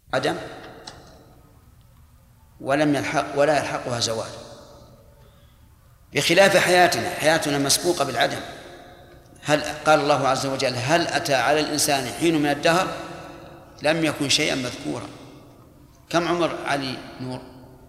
عدم ولا يلحقها زوال، بخلاف حياتنا مسبوقة بالعدم. هل قال الله عز وجل: هل أتى على الإنسان حين من الدهر لم يكن شيئا مذكورا. كم عمر علي نور؟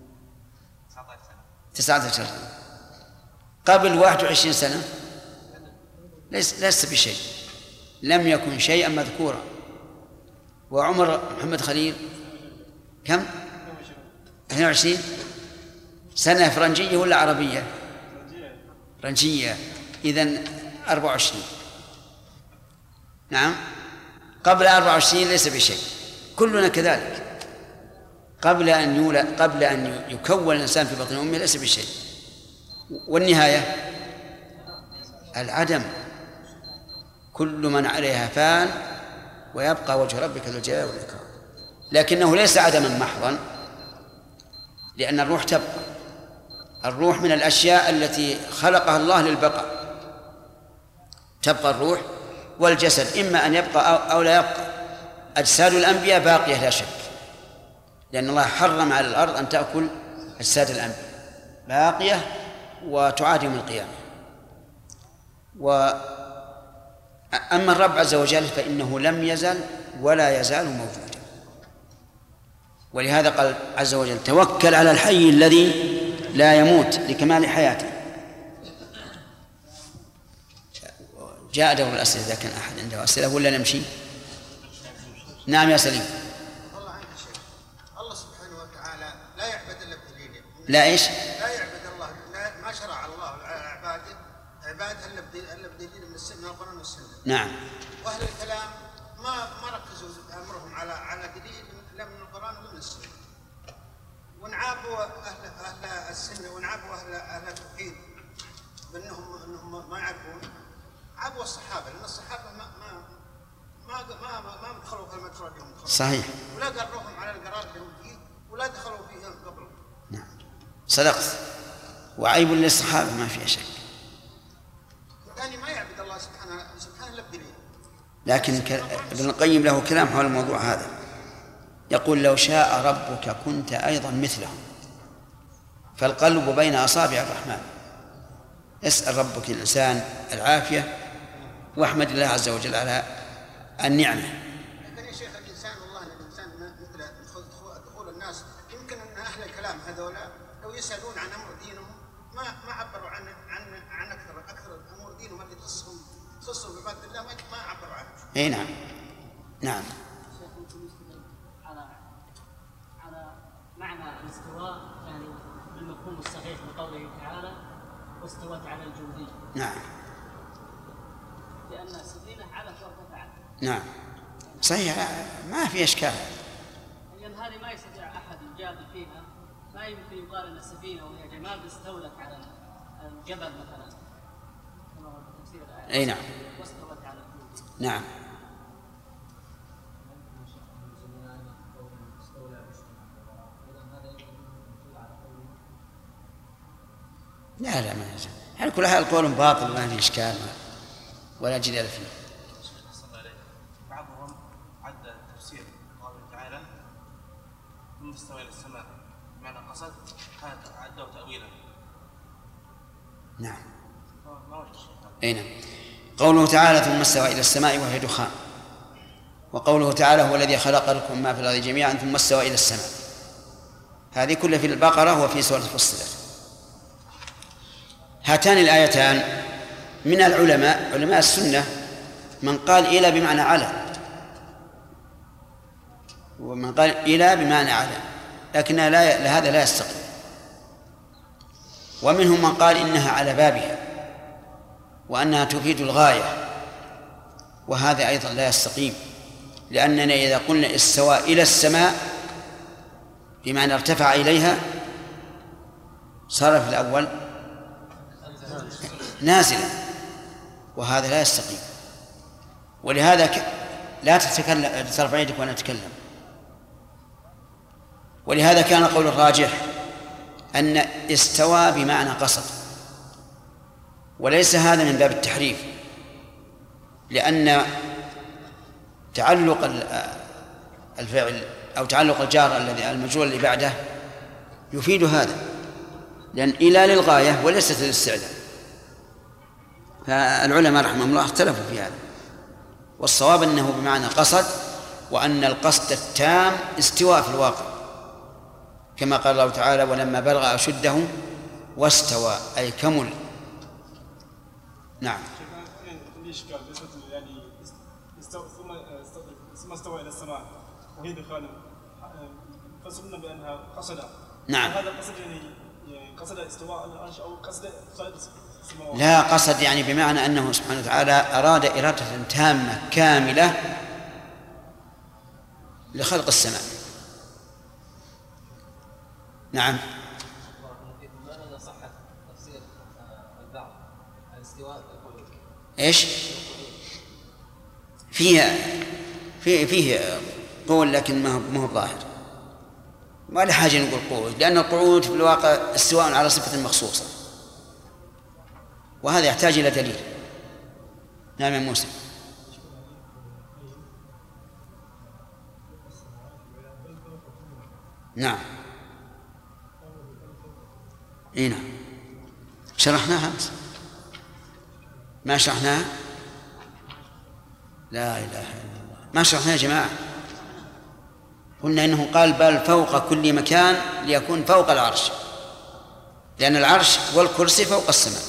19 سنة. قبل 21 سنة ليس بشيء، لم يكن شيئا مذكورا. وعمر محمد خليل كم؟ 22 سنة. فرنجية ولا عربية؟ فرنجية. إذن 24. نعم، قبل 24 ليس بشيء. كلنا كذلك، قبل أن يولد، قبل أن يكون الإنسان في بطن أمه ليس بشيء. والنهاية العدم. كل من عليها فان ويبقى وجه ربك ذو الجلال والإكرام. لكنه ليس عدما محضا، لأن الروح تبقى. الروح من الأشياء التي خلقها الله للبقاء. تبقى الروح، والجسد إما أن يبقى أو لا يبقى. أجساد الأنبياء باقية لا شك، لأن الله حرم على الأرض أن تأكل أجساد الأنبياء، باقية وتعاد يوم القيامة. أما الرب عز وجل فإنه لم يزل ولا يزال موجودا. ولهذا قال عز وجل: توكل على الحي الذي لا يموت، لكمال حياته. جاء دور الأسئلة إذا كان أحد عنده أسئلة ولا نمشي؟ نعم يا سليم. والله عندك شيء. الله سبحانه وتعالى لا يعبد إلا بدليل. لا إيش؟ لا يعبد الله، ما شرع الله عباده إلا بدليل من السنة، من القرآن والسنة. نعم. وأهل الكلام ما ركزوا أمرهم على دليل لا من القرآن ولا من السنة. ونعابوا أهل السنة ونعابوا أهل التوحيد بأنهم ما يعرفون. عابوا الصحابة، لأن الصحابة ما دخلوا في المدخل اليوم. صحيح. ولا قرروهم على القرار اللي هم فيه ولا دخلوا فيه قبل. نعم صدقت. وعيب للصحابة ما فيها شك. الثاني ما يعبد الله سبحانه إلا بدليل. لكن ابن القيم له كلام حول الموضوع هذا، يقول: لو شاء ربك كنت أيضا مثلهم، فالقلب بين أصابع الرحمن. اسأل ربك الإنسان العافية، واحمد الله عز وجل على النعمة. لكن يا شيخ الإنسان، والله الإنسان مثل دخول الناس، يمكن أن أهل الكلام هذولا لو يسألون عن أمر دينهم ما عبروا عن أكثر أمور دينهم اللي تخصهم بعبادة الله، ما عبروا عنه. أي نعم. نعم. على معنى الاستواء، يعني المفهوم الصحيح لقوله تعالى: واستوت على الجودي. نعم. لأن السفينة علت وارتفعت. نعم صحيح، ما في إشكال. لأن هذه ما يستطيع أحد يجادل فيها. ما يمكن يقال أن السفينة وهي جماد استولت على الجبل مثلا، كما هو في تفسير الآية. أي نعم. واستوت على الجودي. نعم. لا ما يجب. على كل حال قول باطل ما في إشكال ولا جدال فيه. بعضهم عد تفسير قوله تعالى: ثم استوى إلى السماء، بمعنى قصد كانت عدوا تأويلا. نعم. ما وجه الشيء؟ أي نعم. قوله تعالى: ثم استوى إلى السماء وهي دخان. وقوله تعالى: هو الذي خلق لكم ما في الأرض جميعا ثم استوى إلى السماء. هذه كلها في البقرة وفي سورة فصلت. هاتان الآيتان من العلماء، علماء السنة، من قال إلى بمعنى على، ومن قال إلى بمعنى على، لكن هذا لا يستقيم. ومنهم من قال إنها على بابها وأنها تفيد الغاية، وهذا أيضا لا يستقيم، لأننا إذا قلنا استوى إلى السماء بمعنى ارتفع إليها صار في الأول نازلا، وهذا لا يستقيم. ولهذا لا تتكلم، ترفع يدك وأنا أتكلم. ولهذا كان قول الراجح أن استوى بمعنى قصد، وليس هذا من باب التحريف، لأن تعلق الفعل أو تعلق الجار الذي المجرور اللي بعده يفيد هذا، لأن إلى للغاية وليست للاستعلاء. فالعلماء رحمهم الله اختلفوا في هذا، والصواب أنه بمعنى قصد، وأن القصد التام استواء في الواقع، كما قال الله تعالى: ولما بلغ أشده واستوى، أي كمل. نعم. يعني ثم استوى إلى السماء وهي دخان، فسرنا بأنها قصد. نعم. هذا قصد يعني قصد استواء العرش أو قصد خلق السماوات؟ لا، قصد يعني بمعنى أنه سبحانه وتعالى أراد إرادة تامة كاملة لخلق السماء. نعم. لماذا صحت تفسير البعض الاستواء بالقلوب؟ ايش؟ فيه قول، لكن ما هو ظاهر، ما له حاجة نقول قعود، لأن القعود في الواقع استواء على صفة مخصوصة، وهذا يحتاج إلى دليل. نعم يا موسى. نعم. اي نعم، شرحناها أمس. ما شرحناها؟ لا إله إلا الله، ما شرحناها يا جماعة. قلنا إنه قال بل فوق كل مكان ليكون فوق العرش، لأن العرش والكرسي فوق السماء،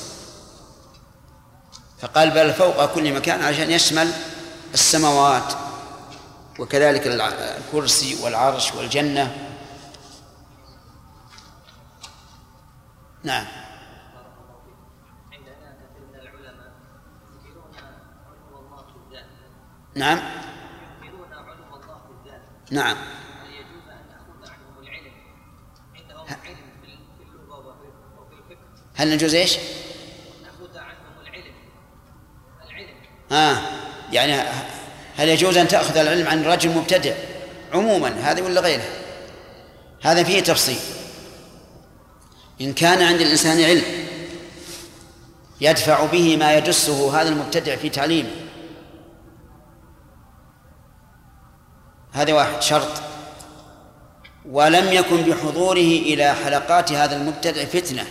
فقال بل فوق كل مكان عشان يشمل السماوات، وكذلك الكرسي والعرش والجنة. نعم. عندنا كثير من العلماء ينكرون علو الله في الذات. نعم. ينكرون علو الله في الذات. نعم. هل يجوز أن نأخذ عنهم العلم؟ عندهم علم في اللغة وفي الفقه. هل نجوز ايش؟ نأخذ عنهم العلم. يعني هل يجوز أن تأخذ العلم عن رجل مبتدع عموما هذا ولا غيره؟ هذا فيه تفصيل. إن كان عند الإنسان علم يدفع به ما يدسه هذا المبتدع في تعليمه، هذا واحد شرط، ولم يكن بحضوره إلى حلقات هذا المبتدع فتنة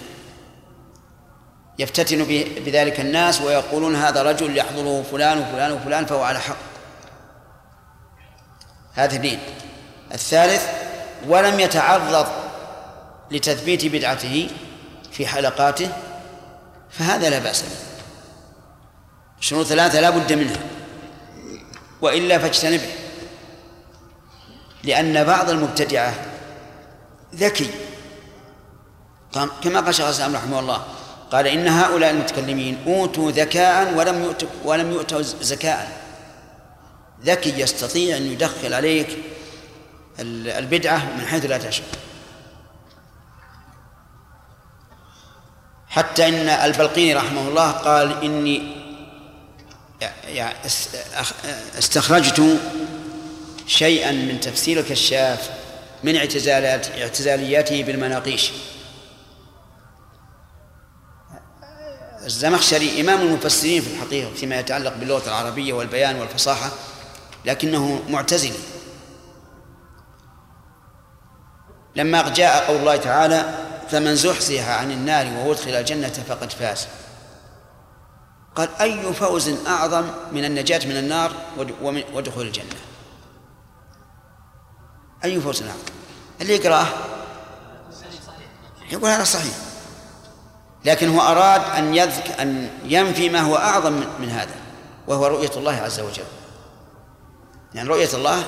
يفتتن بذلك الناس ويقولون هذا رجل يحضره فلان وفلان وفلان فهو على حق. هذا اثنين. الثالث ولم يتعرض لتثبيت بدعته في حلقاته، فهذا لا بأس به. شروط ثلاثة لا بد منها، وإلا فاجتنبه، لأن بعض المبتدعة ذكي، كما قال شيخ الإسلام رحمه الله، قال إن هؤلاء المتكلمين أوتوا ذكاء ولم يؤتوا زكاء. ذكي يستطيع أن يدخل عليك البدعة من حيث لا تشعر. حتى إن البلقيني رحمه الله قال إني استخرجت شيئا من تفسير الكشاف من اعتزالياته بالمناقيش. الزمخشري إمام المفسرين في الحقيقة فيما يتعلق باللغة العربية والبيان والفصاحة، لكنه معتزلي. لما جاء قول الله تعالى فمن زحزح عن النار وأدخل الجنة فقد فاز، قال أي فوز أعظم من النجاة من النار ودخول الجنة؟ أي فوز أعظم؟ اللي يقرأه يقول هذا صحيح، لكن هو أراد أن ينفي ما هو أعظم من هذا، وهو رؤية الله عز وجل. يعني رؤية الله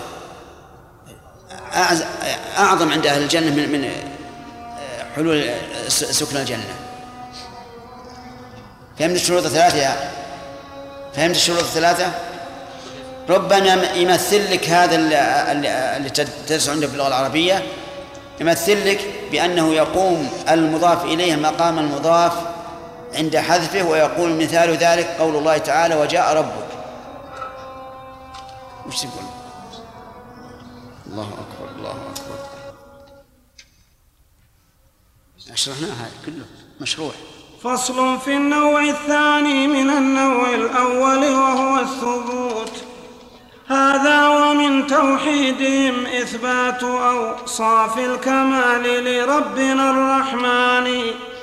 أعظم عند أهل الجنة من حلول سكن الجنة. فهمت الشروط الثلاثة؟ فهمت الشروط الثلاثة؟ ربنا يمثل لك هذا اللي تدرس عنده في اللغة العربية، يمثل لك بأنه يقوم المضاف إليه مقام المضاف عند حذفه، ويقول مثال ذلك قول الله تعالى وجاء ربك. وش يقول؟ الله أكبر الله أكبر. شرحناها كله مشروع. فصل في النوع الثاني من النوع الأول وهو الثبوت. هذا ومن من توحيدهم إثبات أوصاف الكمال لربنا الرحمن،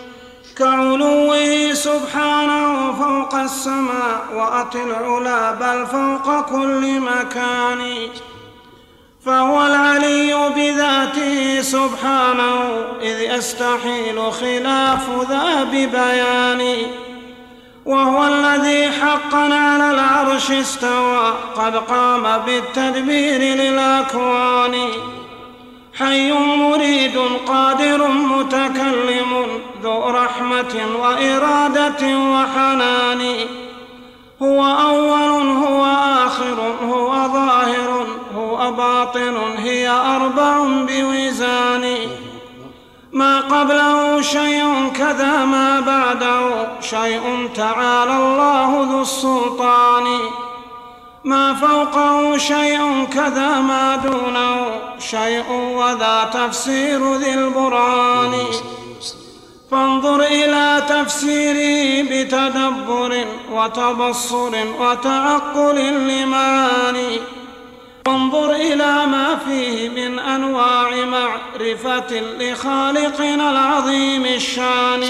كعلوه سبحانه فوق السماء وأطل العلا بل فوق كل مكان، فهو العلي بذاته سبحانه إذ يستحيل خلاف ذا ببيان، وهو الذي حقا على العرش استوى قد قام بالتدبير للأكوان، حي مريد قادر متكلم ذو رحمة وإرادة وحنان، هو أول هو آخر هو ظاهر هو باطن هي أربع بوزان، ما قبله شيء كذا ما بعده شيء تعالى الله ذو السلطان، ما فوقه شيء كذا ما دونه شيء وذا تفسير ذي البرهان، فانظر إلى تفسيره بتدبر وتبصر وتعقل لمعاني، وانظر إلى ما فيه من أنواع معرفة لخالقنا العظيم الشان.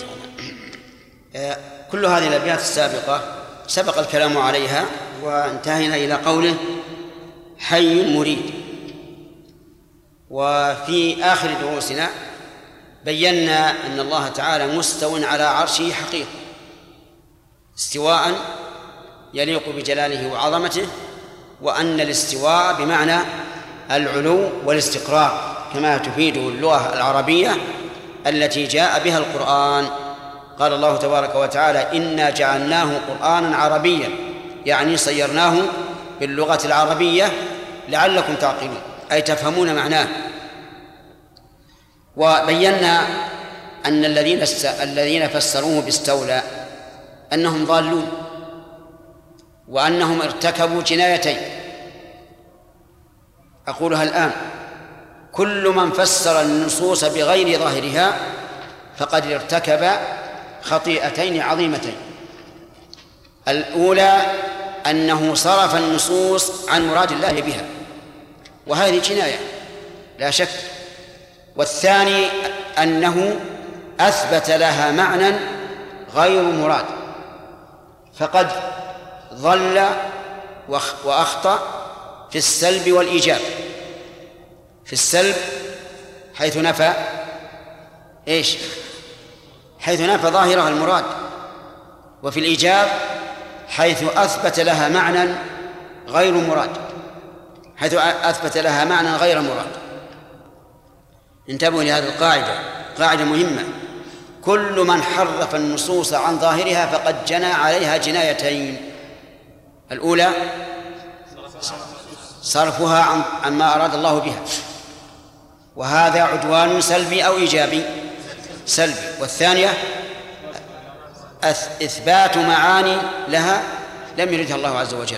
كل هذه الأبيات السابقة سبق الكلام عليها وانتهينا إلى قوله حي مريد. وفي آخر دروسنا بينا أن الله تعالى مستو على عرشه حقيقة استواء يليق بجلاله وعظمته، وأن الاستواء بمعنى العلو والاستقرار كما تفيده اللغة العربية التي جاء بها القرآن. قال الله تبارك وتعالى إنا جعلناه قرآنا عربيا، يعني صيرناه باللغة العربية لعلكم تعقلون أي تفهمون معناه. وبينا أن الذين فسروه باستولى أنهم ضالون وأنهم ارتكبوا جنايتين. أقولها الآن: كل من فسر النصوص بغير ظاهرها فقد ارتكب خطيئتين عظيمتين. الأولى أنه صرف النصوص عن مراد الله بها، وهذه جناية لا شك. والثاني أنه أثبت لها معنى غير مراد، فقد ضل وأخطأ في السلب والإيجاب. في السلب حيث نفى حيث نفى ظاهرها المراد، وفي الإيجاب حيث أثبت لها معنى غير مراد، حيث أثبت لها معنى غير مراد. انتبهوا لهذه القاعدة، قاعدة مهمة. كل من حرف النصوص عن ظاهرها فقد جنى عليها جنايتين: الأولى صرفها عن ما أراد الله بها، وهذا عدوان سلبي أو إيجابي؟ سلبي. والثانية إثبات معاني لها لم يردها الله عز وجل،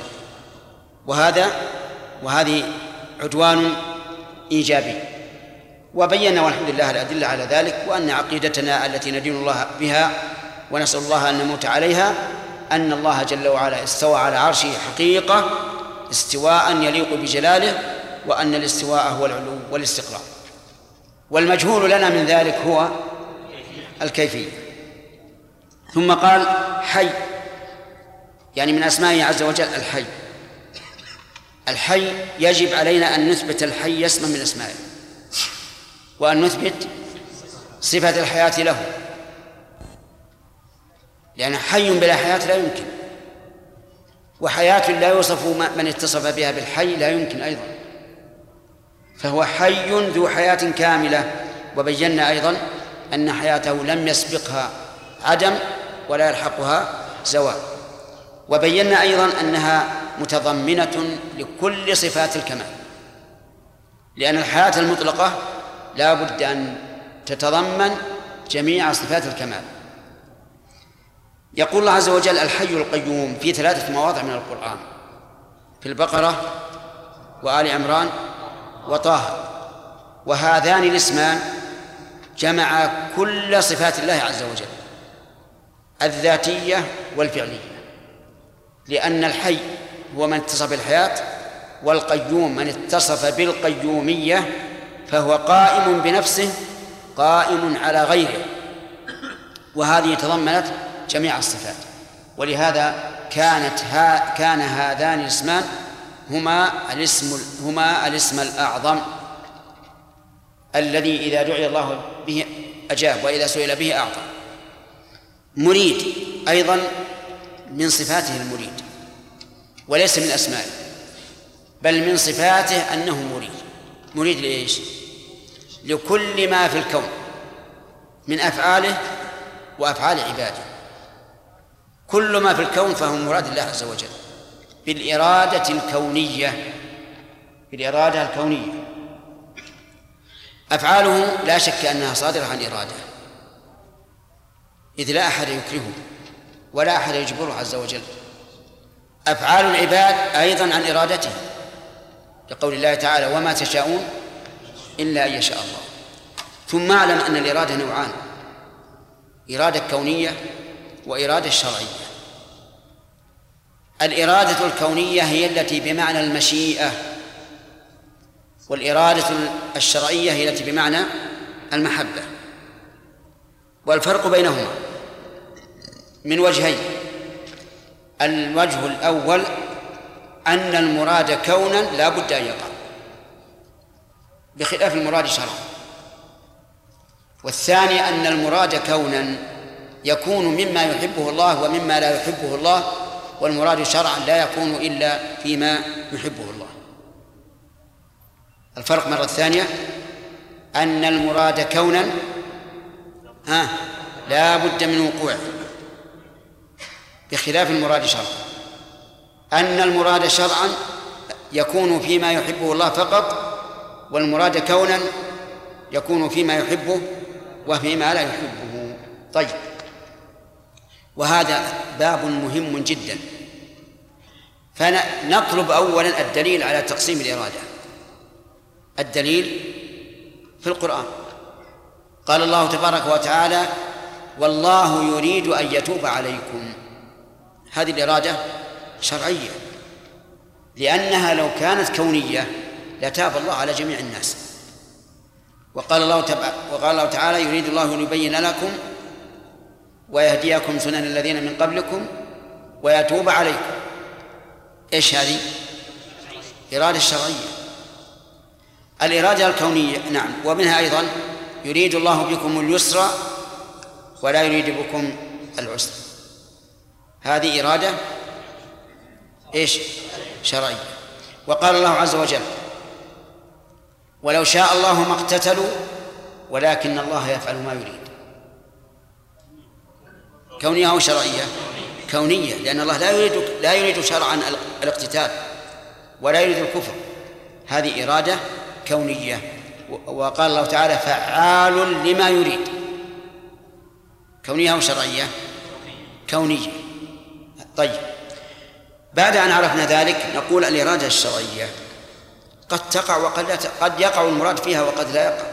وهذه عدوان إيجابي. وبينا والحمد لله الأدلة على ذلك، وأن عقيدتنا التي ندين الله بها ونسأل الله أن نموت عليها أن الله جل وعلا استوى على عرشه حقيقة استواء يليق بجلاله، وأن الاستواء هو العلو والاستقرار، والمجهول لنا من ذلك هو الكيفية. ثم قال حي، يعني من أسمائه عز وجل الحي. الحي يجب علينا أن نثبت الحي اسما من أسمائه، وأن نثبت صفة الحياة له، لأن حي بلا حياة لا يمكن، وحياة لا يوصف من اتصف بها بالحي لا يمكن أيضا، فهو حي ذو حياة كاملة. وبينا أيضا أن حياته لم يسبقها عدم ولا يلحقها زوال. وبينا أيضا أنها متضمنة لكل صفات الكمال، لأن الحياة المطلقة لا بد أن تتضمن جميع صفات الكمال. يقول الله عز وجل الحي القيوم في 3 مواضع من القرآن: في البقرة وآل عمران وطه. وهذان الاسمان جمع كل صفات الله عز وجل الذاتية والفعلية، لأن الحي هو من اتصف بالحياة، والقيوم من اتصف بالقيومية فهو قائم بنفسه قائم على غيره، وهذه تضمنت جميع الصفات. ولهذا كان هذان الاسمان هما الاسم الأعظم الذي إذا دعي الله به أجاب وإذا سئل به أعطى. مريد أيضا من صفاته المريد، وليس من أسمائه، بل من صفاته أنه مريد. مريد لإيش؟ لكل ما في الكون من أفعاله وأفعال عباده. كل ما في الكون فهو مراد الله عز وجل بالإرادة الكونية، بالإرادة الكونية. أفعاله لا شك أنها صادرة عن إرادة، إذ لا أحد يكرهه ولا أحد يجبره عز وجل. أفعال العباد أيضا عن إرادته، لقول الله تعالى وما تشاءون إلا أن يشاء الله. ثم اعلم أن الإرادة نوعان: إرادة كونية وإرادة شرعية. الإرادة الكونية هي التي بمعنى المشيئة، والإرادة الشرعية هي التي بمعنى المحبة. والفرق بينهما من وجهين: الوجه الأول أن المراد كونا لا بد أن يقع بخلاف المراد شرعا، والثاني أن المراد كونا يكون مما يحبه الله ومما لا يحبه الله، والمراد شرعا لا يكون إلا فيما يحبه الله. الفرق مرة ثانية أن المراد كونا لا بد من وقوعه بخلاف المراد شرعا. أن المراد شرعا يكون فيما يحبه الله فقط، والمراد كونا يكون فيما يحبه وفيما لا يحبه. طيب، وهذا باب مهم جدا. فنطلب أولا الدليل على تقسيم الإرادة. الدليل في القرآن، قال الله تبارك وتعالى والله يريد أن يتوب عليكم. هذه الإرادة شرعية، لأنها لو كانت كونية لتاب الله على جميع الناس. وقال الله تعالى يريد الله أن يبين لكم ويهديكم سنن الذين من قبلكم ويتوب عليكم. إيش هذه؟ إرادة شرعية. الإرادة الكونية نعم، ومنها أيضا يريد الله بكم اليسر ولا يريد بكم العسر. هذه إرادة إيش؟ شرعية. وقال الله عز وجل ولو شاء الله ما اقتتلوا ولكن الله يفعل ما يريد. كونية أو شرعية؟ كونية، لأن الله لا يريد شرعا الاقتتال ولا يريد الكفر. هذه إرادة كونية. وقال الله تعالى فعال لما يريد. كونية أو شرعية؟ كونية. طيب، بعد أن عرفنا ذلك نقول الإرادة الشرعية قد تقع وقد لا تقع، قد يقع المراد فيها وقد لا يقع،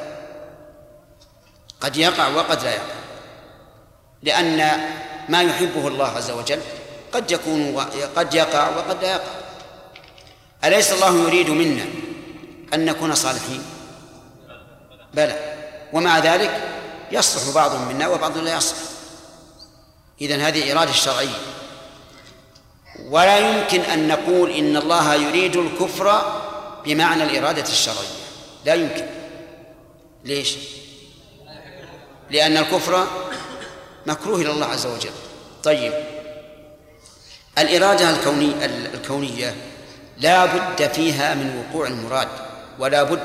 قد يقع وقد لا يقع، لأن ما يحبه الله عز وجل قد يقع وقد لا يقع. أليس الله يريد منا أن نكون صالحين؟ بلى، ومع ذلك يصلح بعض منا وبعض لا يصلح. إذن هذه إرادة شرعية. ولا يمكن أن نقول إن الله يريد الكفر بمعنى الإرادة الشرعية، لا يمكن. ليش؟ لأن الكفر مكروه إلى الله عز وجل. طيب، الإرادة الكونية لا بد فيها من وقوع المراد، ولا بد،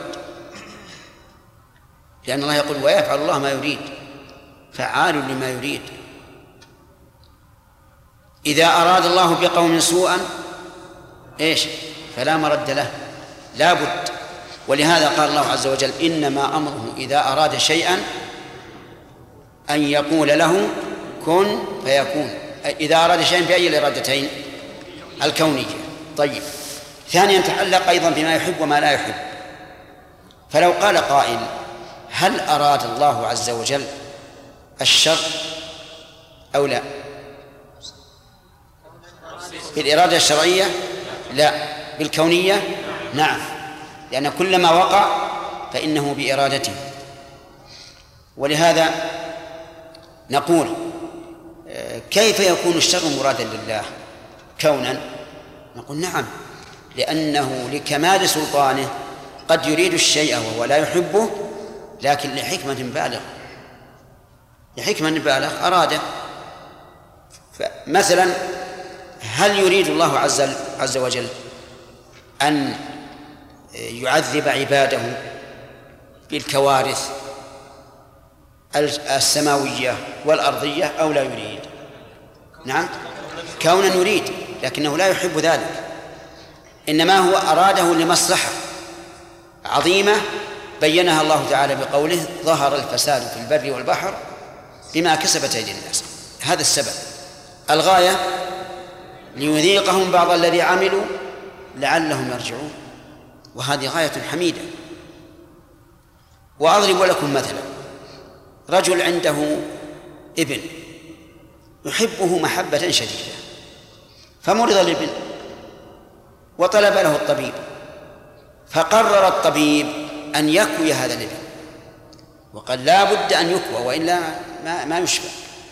لأن الله يقول ويفعل الله ما يريد، فعال لما يريد. إذا أراد الله بقوم سوءا إيش؟ فلا مرد له، لا بد. ولهذا قال الله عز وجل إنما أمره إذا أراد شيئا أن يقول له كن فيكون. إذا أراد شيئا بأي الإرادتين؟ الكونية. طيب، ثانيا تعلق أيضا بما يحب وما لا يحب. فلو قال قائل هل أراد الله عز وجل الشر أو لا؟ بالإرادة الشرعية لا، بالكونية نعم، لأن كل ما وقع فإنه بإرادته. ولهذا نقول كيف يكون الشر مرادا لله كونا؟ نقول نعم، لأنه لكمال سلطانه قد يريد الشيء وهو لا يحبه، لكن لحكمة بالغة أراده. مثلا هل يريد الله عز وجل أن يعذب عباده بالكوارث السماوية والأرضية أو لا يريد؟ نعم، كونا يريد، لكنه لا يحب ذلك، إنما هو أراده لمصلحة عظيمة بينها الله تعالى بقوله ظهر الفساد في البر والبحر بما كسبت أيدي الناس. هذا السبب. الغاية ليذيقهم بعض الذي عملوا لعلهم يرجعون، وهذه غاية حميدة. وأضرب لكم مثلا، رجل عنده ابن يحبه محبة شديدة، فمرض الابن وطلب له الطبيب، فقرر الطبيب أن يكوي هذا الابن، وقال لا بد أن يكوى وإلا ما يشفى.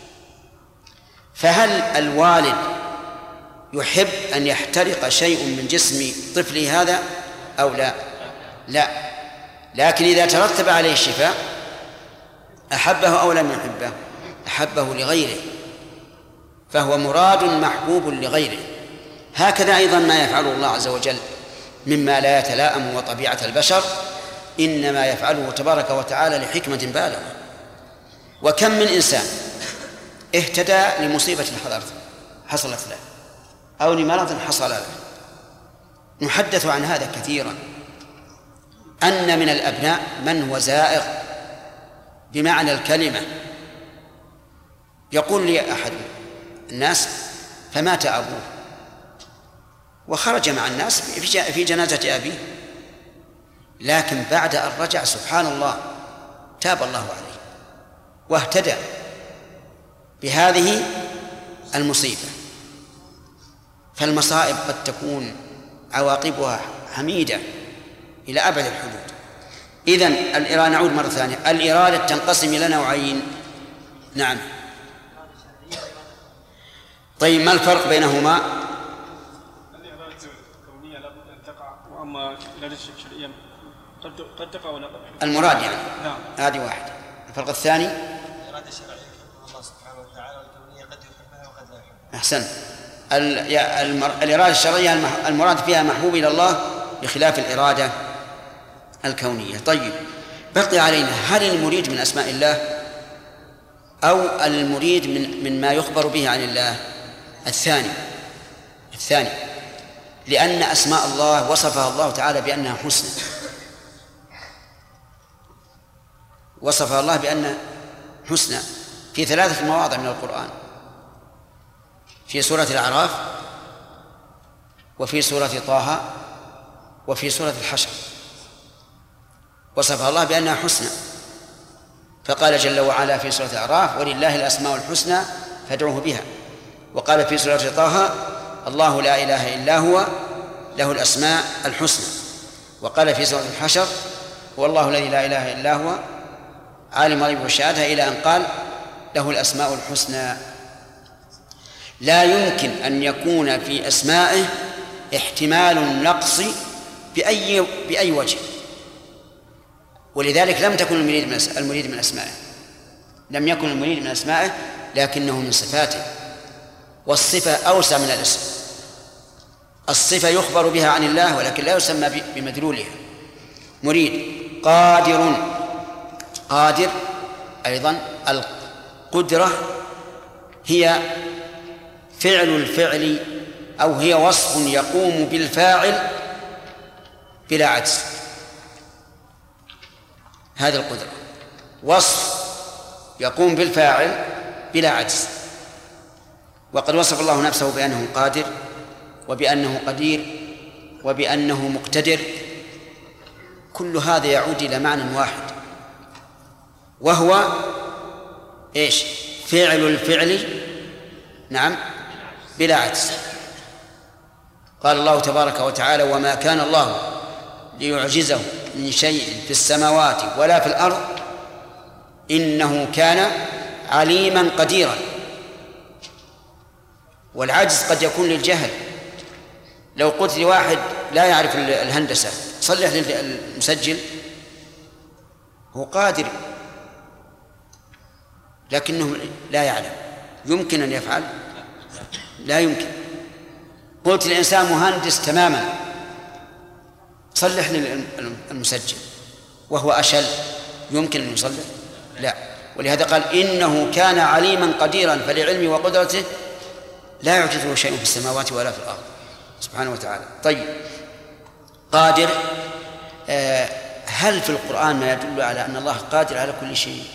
فهل الوالد يحب أن يحترق شيء من جسم طفله هذا أو لا؟ لا، لكن إذا ترتب عليه الشفاء أحبه أو لم يحبه؟ أحبه لغيره، فهو مراد محبوب لغيره. هكذا أيضا ما يفعله الله عز وجل مما لا يتلائم وطبيعة البشر، إنما يفعله تبارك وتعالى لحكمة بالغة. وكم من إنسان اهتدى لمصيبة حصلت له أو لمرض حصل له. نحدث عن هذا كثيرا، أن من الأبناء من هو زائغ بمعنى الكلمة. يقول لي أحد الناس فمات أبوه وخرج مع الناس في جنازة أبيه، لكن بعد أن رجع سبحان الله تاب الله عليه واهتدى بهذه المصيبة. فالمصائب قد تكون عواقبها حميدة إلى أبعد الحدود. إذن الإرادة، نعود مرة ثانية، الإرادة تنقسم إلى نوعين. نعم، طيب ما الفرق بينهما؟ الإرادة الكونية لابد أن تقع، وأما الإرادة الشرعية قد تقع ولا تقع. المراد يعني. نعم. هذه واحدة. الفرق الثاني؟ الإرادة الشرعية يحبها الله سبحانه وتعالى، والكونية قد يحبها وقد لا يحبها. أحسن. الإرادة الشرعية المراد فيها محبوب إلى الله بخلاف الإرادة الكونية. طيب بقي علينا هل المريد من أسماء الله أو المريد من ما يخبر به عن الله؟ الثاني، لأن أسماء الله وصفها الله تعالى بأنها حسنى، وصفها الله بأنها حسنى في 3 مواضع من القرآن، في سورة الأعراف وفي سورة طه وفي سورة الحشر، وصفها الله بأنها حسنى. فقال جل وعلا في سورة الأعراف ولله الأسماء الحسنى فادعوه بها، وقال في سورة طه الله لا إله إلا هو له الأسماء الحسنى، وقال في سورة الحشر والله الذي لا إله إلا هو عالم الغيب والشهادة، إلى أن قال له الأسماء الحسنى. لا يمكن أن يكون في أسمائه احتمال النقص بأي وجه، ولذلك لم تكن المريد من أسمائه، لم يكن المريد من أسمائه، لكنه من صفاته. والصفة أوسع من الاسم. الصفة يخبر بها عن الله ولكن لا يسمى بمدلولها. مريد. قادر أيضا، القدرة هي فعل الفعل أو هي وصف يقوم بالفاعل بلا عجز. هذه القدرة وصف يقوم بالفاعل بلا عجز. وقد وصف الله نفسه بأنه قادر وبأنه قدير وبأنه مقتدر. كل هذا يعود إلى معنى واحد، وهو إيش؟ فعل الفعل نعم بلا عجز. قال الله تبارك وتعالى وما كان الله ليعجزه من شيء في السماوات ولا في الأرض إنه كان عليما قديرا. والعجز قد يكون للجهل. لو قلت لواحد لا يعرف الهندسة صلح للمسجل، هو قادر لكنه لا يعلم. يمكن أن يفعل؟ لا يمكن. قلت الإنسان مهندس تماما صلح للمسجل وهو أشل، يمكن أن يصلح؟ لا. ولهذا قال إنه كان عليما قديرا، فلعلمه وقدرته لا يعجزه شيء في السماوات ولا في الأرض سبحانه وتعالى. طيب، قادر، هل في القرآن ما يدل على أن الله قادر على كل شيء؟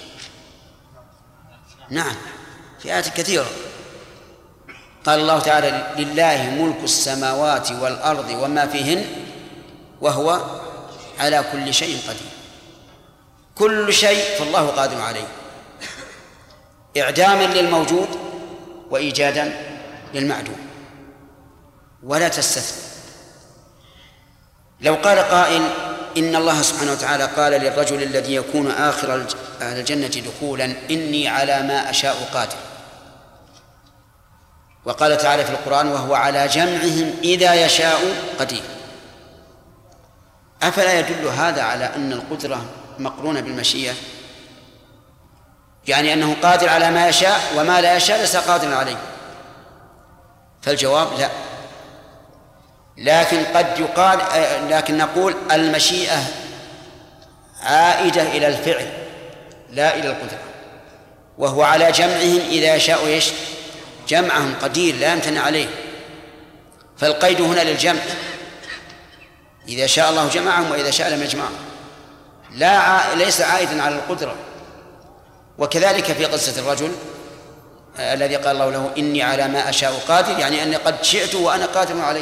نعم، في آيات كثيرة. قال الله تعالى لله ملك السماوات والأرض وما فيهن وهو على كل شيء قدير. كل شيء فالله قادر عليه، إعداما للموجود وإيجادا للمعدوم، ولا تستثني. لو قال قائل إن الله سبحانه وتعالى قال للرجل الذي يكون آخر أهل الجنة دخولا إني على ما أشاء قادر، وقال تعالى في القرآن وهو على جمعهم إذا يشاء قدير، أفلا يدل هذا على أن القدرة مقرونة بالمشيئة؟ يعني أنه قادر على ما يشاء وما لا يشاء ليس قادرا عليه. فالجواب لا. لكن قد يقال، لكن نقول المشيئة عائدة إلى الفعل لا إلى القدرة. وهو على جمعهم إذا يشاء ايش؟ جمعهم قدير لا يمتنع عليه. فالقيد هنا للجمع، إذا شاء الله جمعهم وإذا شاء لم يجمعهم، ليس عائدا على القدرة. وكذلك في قصة الرجل الذي قال الله له إني على ما أشاء قادر، يعني أني قد شئت وأنا قادر عليه.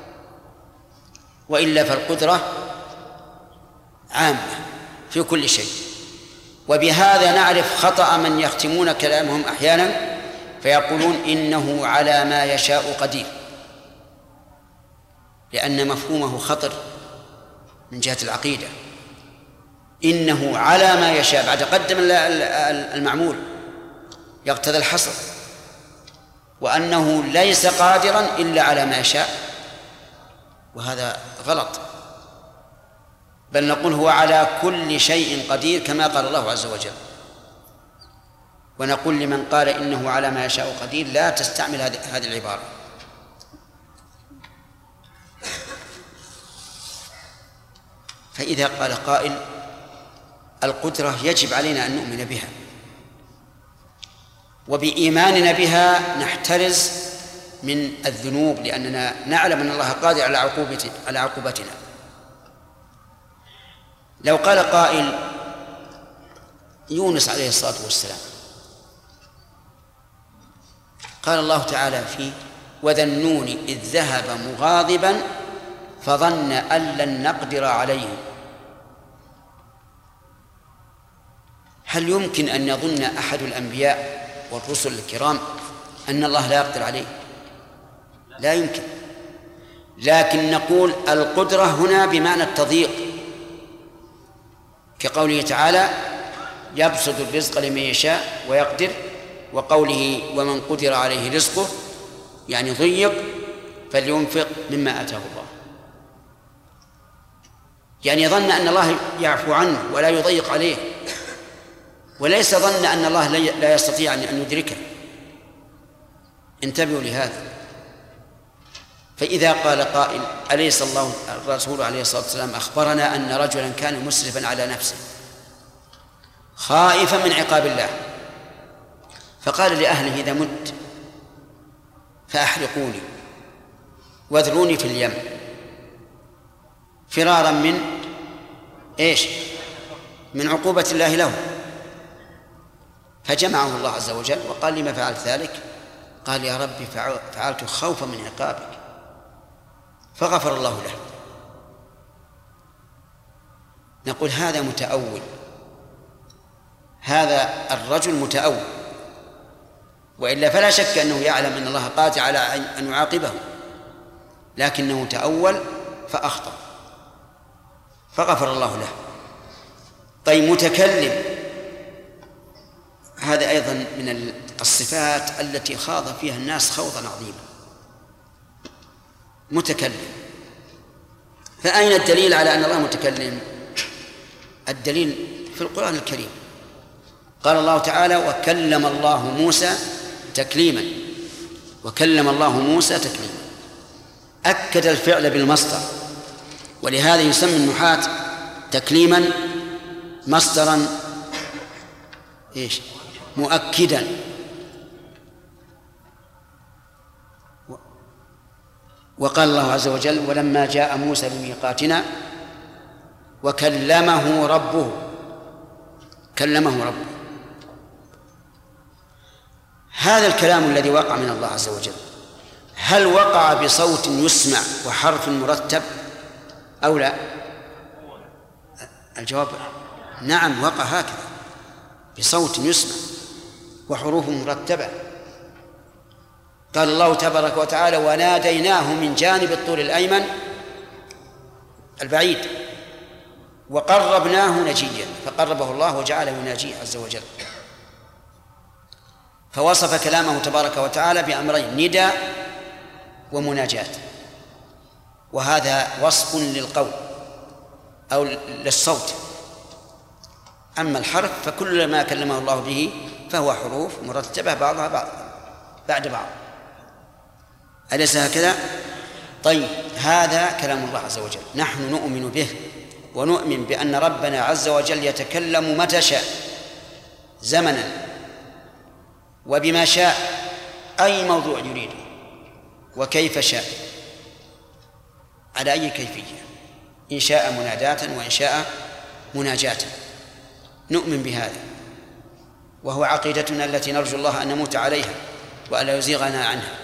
وإلا فالقدرة عامة في كل شيء. وبهذا نعرف خطأ من يختمون كلامهم أحيانا فيقولون إنه على ما يشاء قدير، لأن مفهومه خطر من جهة العقيدة. إنه على ما يشاء بعد قدم المعمول يقتضي الحصر، وأنه ليس قادرا إلا على ما يشاء، وهذا غلط. بل نقول هو على كل شيء قدير كما قال الله عز وجل. ونقول لمن قال إنه على ما يشاء قدير لا تستعمل هذه العبارة. فإذا قال قائل القدرة يجب علينا أن نؤمن بها، وبإيماننا بها نحترز من الذنوب لأننا نعلم أن الله قادر على عقوبتنا. لو قال قائل يونس عليه الصلاة والسلام قال الله تعالى فيه وذا النون إذ ذهب مغاضبا فظن أن لن نقدر عليه، هل يمكن أن يظن أحد الأنبياء والرسل الكرام أن الله لا يقدر عليه؟ لا يمكن. لكن نقول القدرة هنا بمعنى التضييق، كقوله تعالى يبسط الرزق لمن يشاء ويقدر، وقوله ومن قدر عليه رزقه يعني ضيق فلينفق مما آتاه الله، يعني ظن أن الله يعفو عنه ولا يضيق عليه، وليس ظن أن الله لا يستطيع أن يدركه. انتبهوا لهذا. فإذا قال قائل أليس الله الرسول عليه الصلاة والسلام أخبرنا أن رجلا كان مسرفا على نفسه خائفا من عقاب الله فقال لأهله إذا مت فأحرقوني واذروني في اليم فرارا من إيش؟ من عقوبة الله له. فجمعه الله عز وجل وقال لما فعلت ذلك؟ قال يا ربي فعلت خوفا من عقابك، فغفر الله له. نقول هذا متأول، هذا الرجل متأول، وإلا فلا شك أنه يعلم أن الله قادر على أن يعاقبه، لكنه تأول فأخطأ. فغفر الله له. طيب متكلم، هذا أيضا من الصفات التي خاض فيها الناس خوضا عظيما. متكلم، فأين الدليل على أن الله متكلم؟ الدليل في القرآن الكريم. قال الله تعالى: وكلم الله موسى تكليما. وكلم الله موسى تكليما، أكد الفعل بالمصدر، ولهذا يسمى النحاة تكليما مصدرا مؤكدا. وقال الله عز وجل: ولما جاء موسى لميقاتنا وكلمه ربه. كلمه ربه. هذا الكلام الذي وقع من الله عز وجل هل وقع بصوت يسمع وحرف مرتب أو لا؟ الجواب نعم، وقع هكذا بصوت يسمع وحروف مرتبة. قال الله تبارك وتعالى: وناديناه من جانب الطور الأيمن البعيد وقربناه نجيا، فقربه الله وجعله يناجيه عز وجل. فوصف كلامه تبارك وتعالى بأمرين: نداء ومناجاة، وهذا وصف للقول أو للصوت. أما الحرف فكل ما كلمه الله به فهو حروف مرتبة بعضها بعد بعض. أليس هكذا؟ طيب، هذا كلام الله عز وجل، نحن نؤمن به ونؤمن بأن ربنا عز وجل يتكلم متى شاء زمنا وبما شاء، أي موضوع يريده وكيف شاء، على أي كيفية، إن شاء مناداة وإن شاء مناجاة. نؤمن بهذا، وهو عقيدتنا التي نرجو الله أن نموت عليها وألا يزيغنا عنها.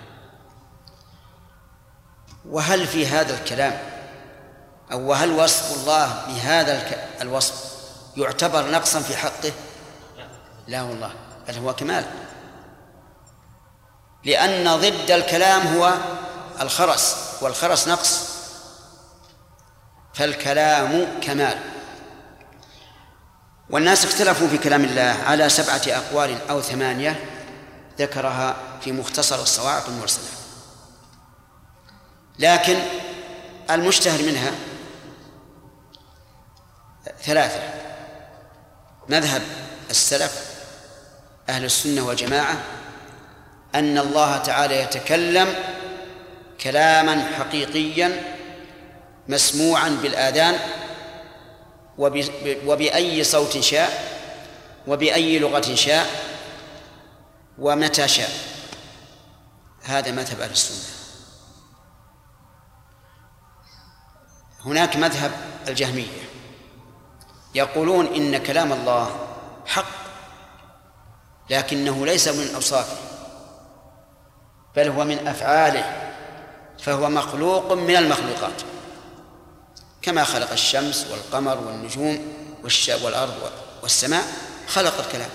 وهل في هذا الكلام أو وهل وصف الله بهذا الوصف يعتبر نقصا في حقه؟ لا والله، بل هو كمال، لأن ضد الكلام هو الخرس، والخرس نقص، فالكلام كمال. والناس اختلفوا في كلام الله على 7 أقوال أو 8 ذكرها في مختصر الصواعق المرسلة، لكن المشتهر منها 3: مذهب السلف أهل السنة والجماعة أن الله تعالى يتكلم كلاما حقيقيا مسموعا بالآذان وبأي صوت شاء وبأي لغة شاء ومتى شاء. هذا مذهب أهل السنة. هناك مذهب الجهمية يقولون إن كلام الله حق لكنه ليس من أوصافه بل هو من أفعاله، فهو مخلوق من المخلوقات، كما خلق الشمس والقمر والنجوم والأرض والسماء، خلق الكلام.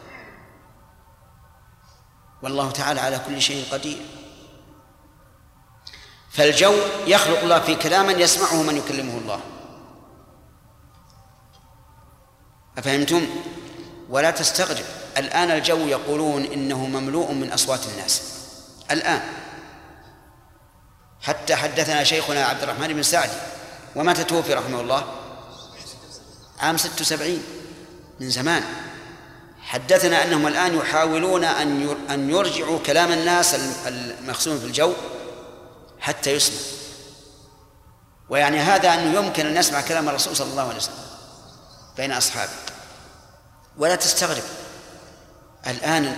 والله تعالى على كل شيء قدير. فالجو يخلق الله في كلاما يسمعه من يكلمه الله. أفهمتم؟ ولا تستغرب، الآن الجو يقولون إنه مملوء من أصوات الناس الآن. حتى حدثنا شيخنا عبد الرحمن بن سعدي، ومتى توفي رحمه الله؟ عام 76، من زمان. حدثنا أنهم الآن يحاولون أن يرجعوا كلام الناس المخزون في الجو حتى يسمع، ويعني هذا أنه يمكن أن نسمع كلام الرسول صلى الله عليه وسلم بين أصحابه. ولا تستغرب، الآن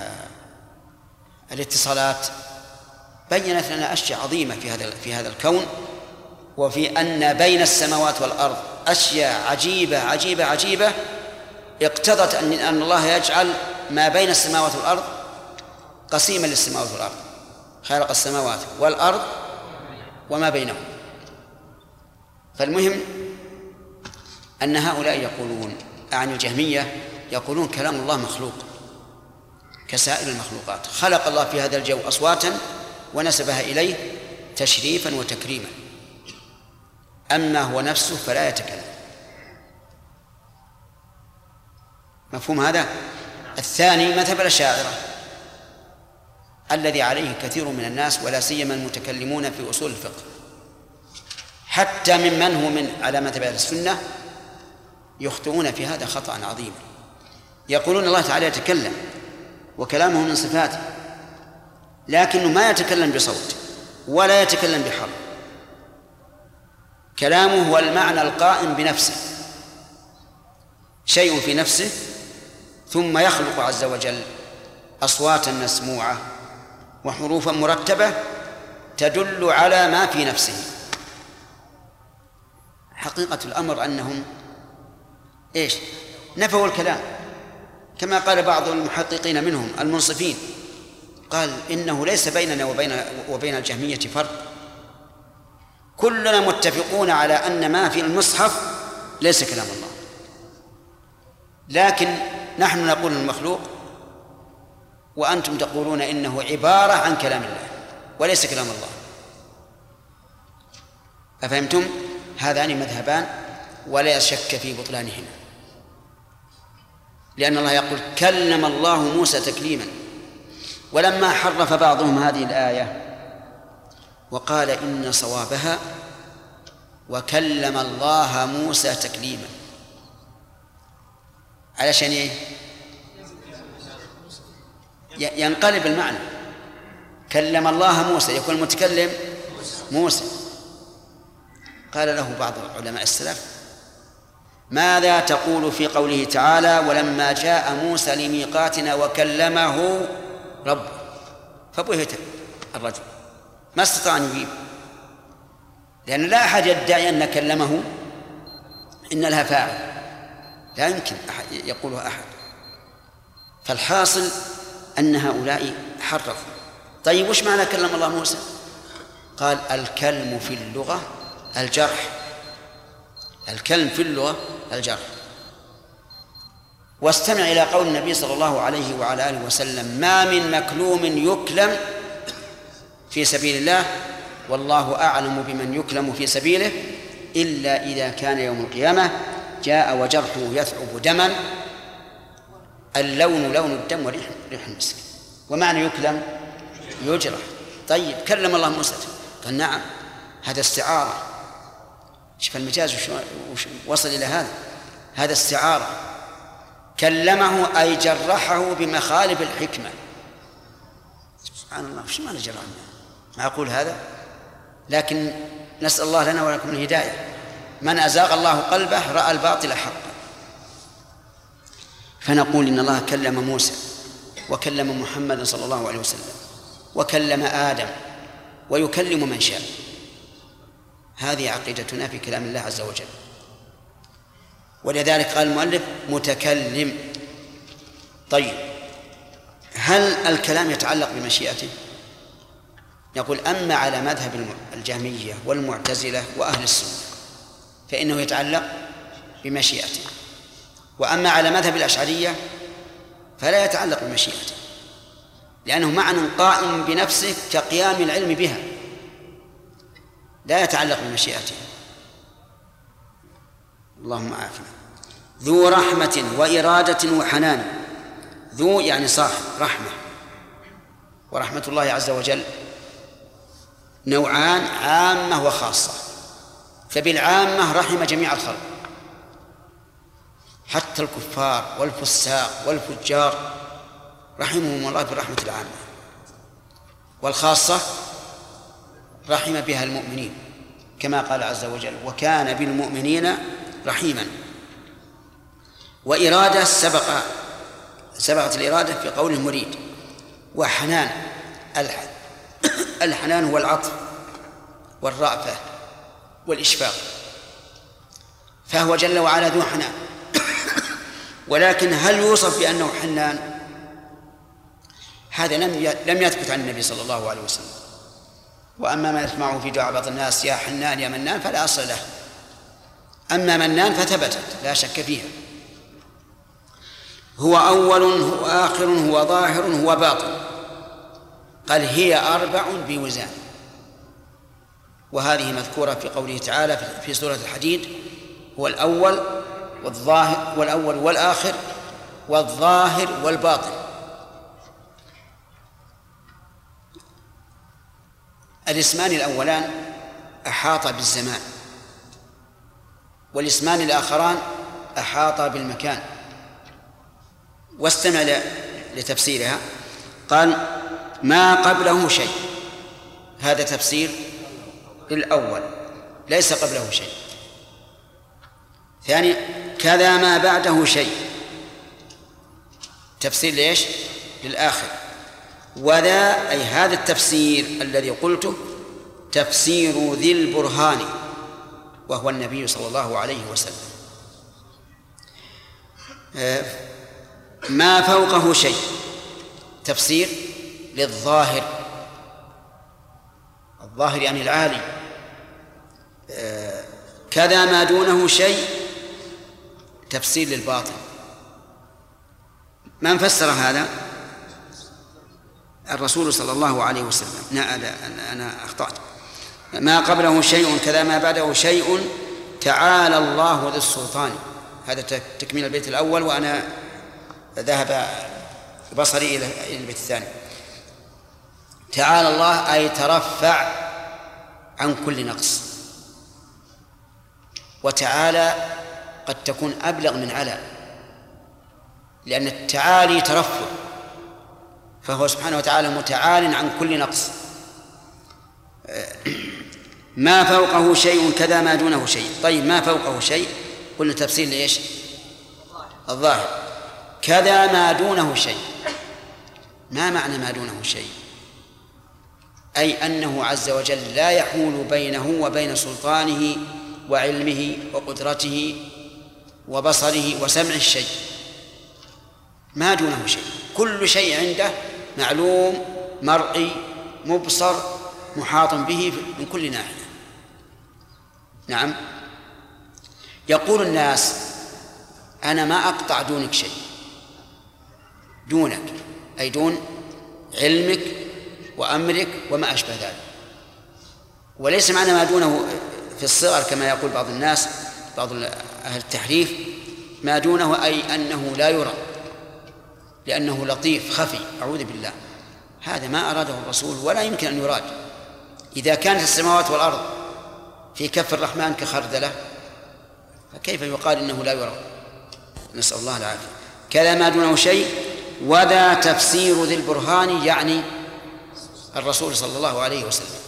الاتصالات بينت لنا أشياء عظيمة في هذا الكون، وفي أن بين السماوات والأرض أشياء عجيبة عجيبة عجيبة اقتضت أن الله يجعل ما بين السماوات والأرض قسيما للسماوات والأرض. خلق السماوات والأرض وما بينهم. فالمهم أن هؤلاء يقولون، عن الجهمية، يقولون كلام الله مخلوق كسائر المخلوقات. خلق الله في هذا الجو أصواتا ونسبها إليه تشريفا وتكريما. أما هو نفسه فلا يتكلم. مفهوم هذا؟ الثاني مذهب الأشاعرة الذي عليه كثير من الناس ولا سيما المتكلمون في أصول الفقه، حتى ممن هو على مذهب أهل السنة يخطئون في هذا خطأ عظيما. يقولون الله تعالى يتكلم وكلامه من صفاته، لكنه ما يتكلم بصوت ولا يتكلم بحرف، كلامه هو المعنى القائم بنفسه، شيء في نفسه ثم يخلق عز وجل أصواتا مسموعة وحروفا مرتبة تدل على ما في نفسه. حقيقة الأمر أنهم نفوا الكلام، كما قال بعض المحققين منهم المنصفين، قال إنه ليس بيننا وبين الجهمية فرق، كلنا متفقون على أن ما في المصحف ليس كلام الله، لكن نحن نقول المخلوق وأنتم تقولون إنه عبارة عن كلام الله وليس كلام الله. أفهمتم؟ هذان مذهبان ولا شك في بطلانهما، لأن الله يقول كلم الله موسى تكليما، ولما حرف بعضهم هذه الآية وقال إن صوابها وكلم الله موسى تكليما، علشان ينقلب المعنى، كلم الله موسى يكون المتكلم موسى. قال له بعض علماء السلف ماذا تقول في قوله تعالى ولما جاء موسى لميقاتنا وكلمه ربه؟ فبهت الرجل ما استطاع أن يجيب، لأن لا أحد يدعي أن كلمه إن لها فاعل، لا يمكن يقولها أحد. فالحاصل أن هؤلاء حرفوا. طيب وش معنى كلم الله موسى؟ قال الكلم في اللغة الجرح، الكلم في اللغة الجرح. واستمع إلى قول النبي صلى الله عليه وعلى آله وسلم ما من مكلوم يكلم في سبيل الله والله أعلم بمن يكلم في سبيله إلا إذا كان يوم القيامة جاء وجرحه يثعب دما، اللون لون الدم وريح المسك. ومعنى يكلم يجرح. طيب كلم الله موسى، قال نعم، هذا استعارة. شوف المجاز وصل إلى هذا استعارة. كلمه أي جرحه بمخالف الحكمة. سبحان الله، وش معنى جرحنا؟ معقول هذا؟ لكن نسأل الله لنا ولكم الهداية. من أزاغ الله قلبه رأى الباطل حقا. فنقول إن الله كلم موسى وكلم محمد صلى الله عليه وسلم وكلم آدم ويكلم من شاء. هذه عقيدتنا في كلام الله عز وجل. ولذلك قال المؤلف متكلم. طيب هل الكلام يتعلق بمشيئته؟ يقول أما على مذهب الجهمية والمعتزلة وأهل السنة فإنه يتعلق بمشيئته، وأما على مذهب الأشعرية فلا يتعلق بمشيئته، لأنه معنى قائم بنفسه كقيام العلم بها، لا يتعلق بمشيئته. اللهم عافنا. ذو رحمة وإرادة وحنان. ذو يعني صاحب رحمة، ورحمة الله عز وجل نوعان، عامة وخاصة. فبالعامة رحم جميع الخلق حتى الكفار والفساق والفجار رحمهم الله بالرحمة العامة، والخاصة رحم بها المؤمنين كما قال عز وجل وكان بالمؤمنين رحيما. وإرادة سبقت الإرادة في قوله مريد. وحنان، الحنان هو العطف والرأفة والإشفاق، فهو جل وعلا ذو حنان. ولكن هل يوصف بأنه حنان؟ هذا لم يثبت عن النبي صلى الله عليه وسلم. وأما ما يسمعه في دعاء بعض الناس يا حنان يا منان فلا أصل له. أما منان فثبتت لا شك فيها. هو أول هو آخر هو ظاهر هو باطن. قال هي 4 بوزان. وهذه مذكورة في قوله تعالى في سورة الحديد: هو الأول والآخر والظاهر والباطن. الاسمان الأولان أحاط بالزمان، والاسمان الآخران أحاط بالمكان. واستمع لتفسيرها. قال: ما قبله شيء، هذا تفسير للأول، ليس قبله شيء. ثاني: كذا ما بعده شيء، تفسير ليش؟ للآخر. وذا أي هذا التفسير الذي قلته تفسير ذي البرهان، وهو النبي صلى الله عليه وسلم. ما فوقه شيء، تفسير للظاهر، الظاهر يعني العالي. كذا ما دونه شيء، تفسير للباطن. من فسر هذا؟ الرسول صلى الله عليه وسلم. أنا أخطأت. ما قبله شيء كذا ما بعده شيء، تعالى الله ذو السلطان. هذا تكميل البيت الأول، وأنا ذهب بصري إلى البيت الثاني. تعالى الله أي ترفع عن كل نقص. وتعالى قد تكون أبلغ من على، لأن التعالي ترفع، فهو سبحانه وتعالى متعال عن كل نقص. ما فوقه شيء كذا ما دونه شيء. طيب، ما فوقه شيء قلنا تفسير ليش؟ الظاهر. كذا ما دونه شيء، ما معنى ما دونه شيء؟ أي أنه عز وجل لا يحول بينه وبين سلطانه وعلمه وقدرته وبصره وسمع الشيء، ما دونه شيء. كل شيء عنده معلوم مرئي مبصر محاط به من كل ناحية. نعم. يقول الناس: أنا ما أقطع دونك شيء. دونك أي دون علمك وأمرك وما أشبه ذلك. وليس معنى ما دونه في الصغر كما يقول بعض الناس، بعض أهل التحريف: ما دونه أي أنه لا يرى، لأنه لطيف خفي. أعوذ بالله، هذا ما أراده الرسول ولا يمكن أن يراد. إذا كانت السماوات والأرض في كف الرحمن كخردلة، فكيف يقال إنه لا يرى؟ نسأل الله العافية. كذا ما دونه شيء. وذا تفسير ذي البرهان، يعني الرسول صلى الله عليه وسلم.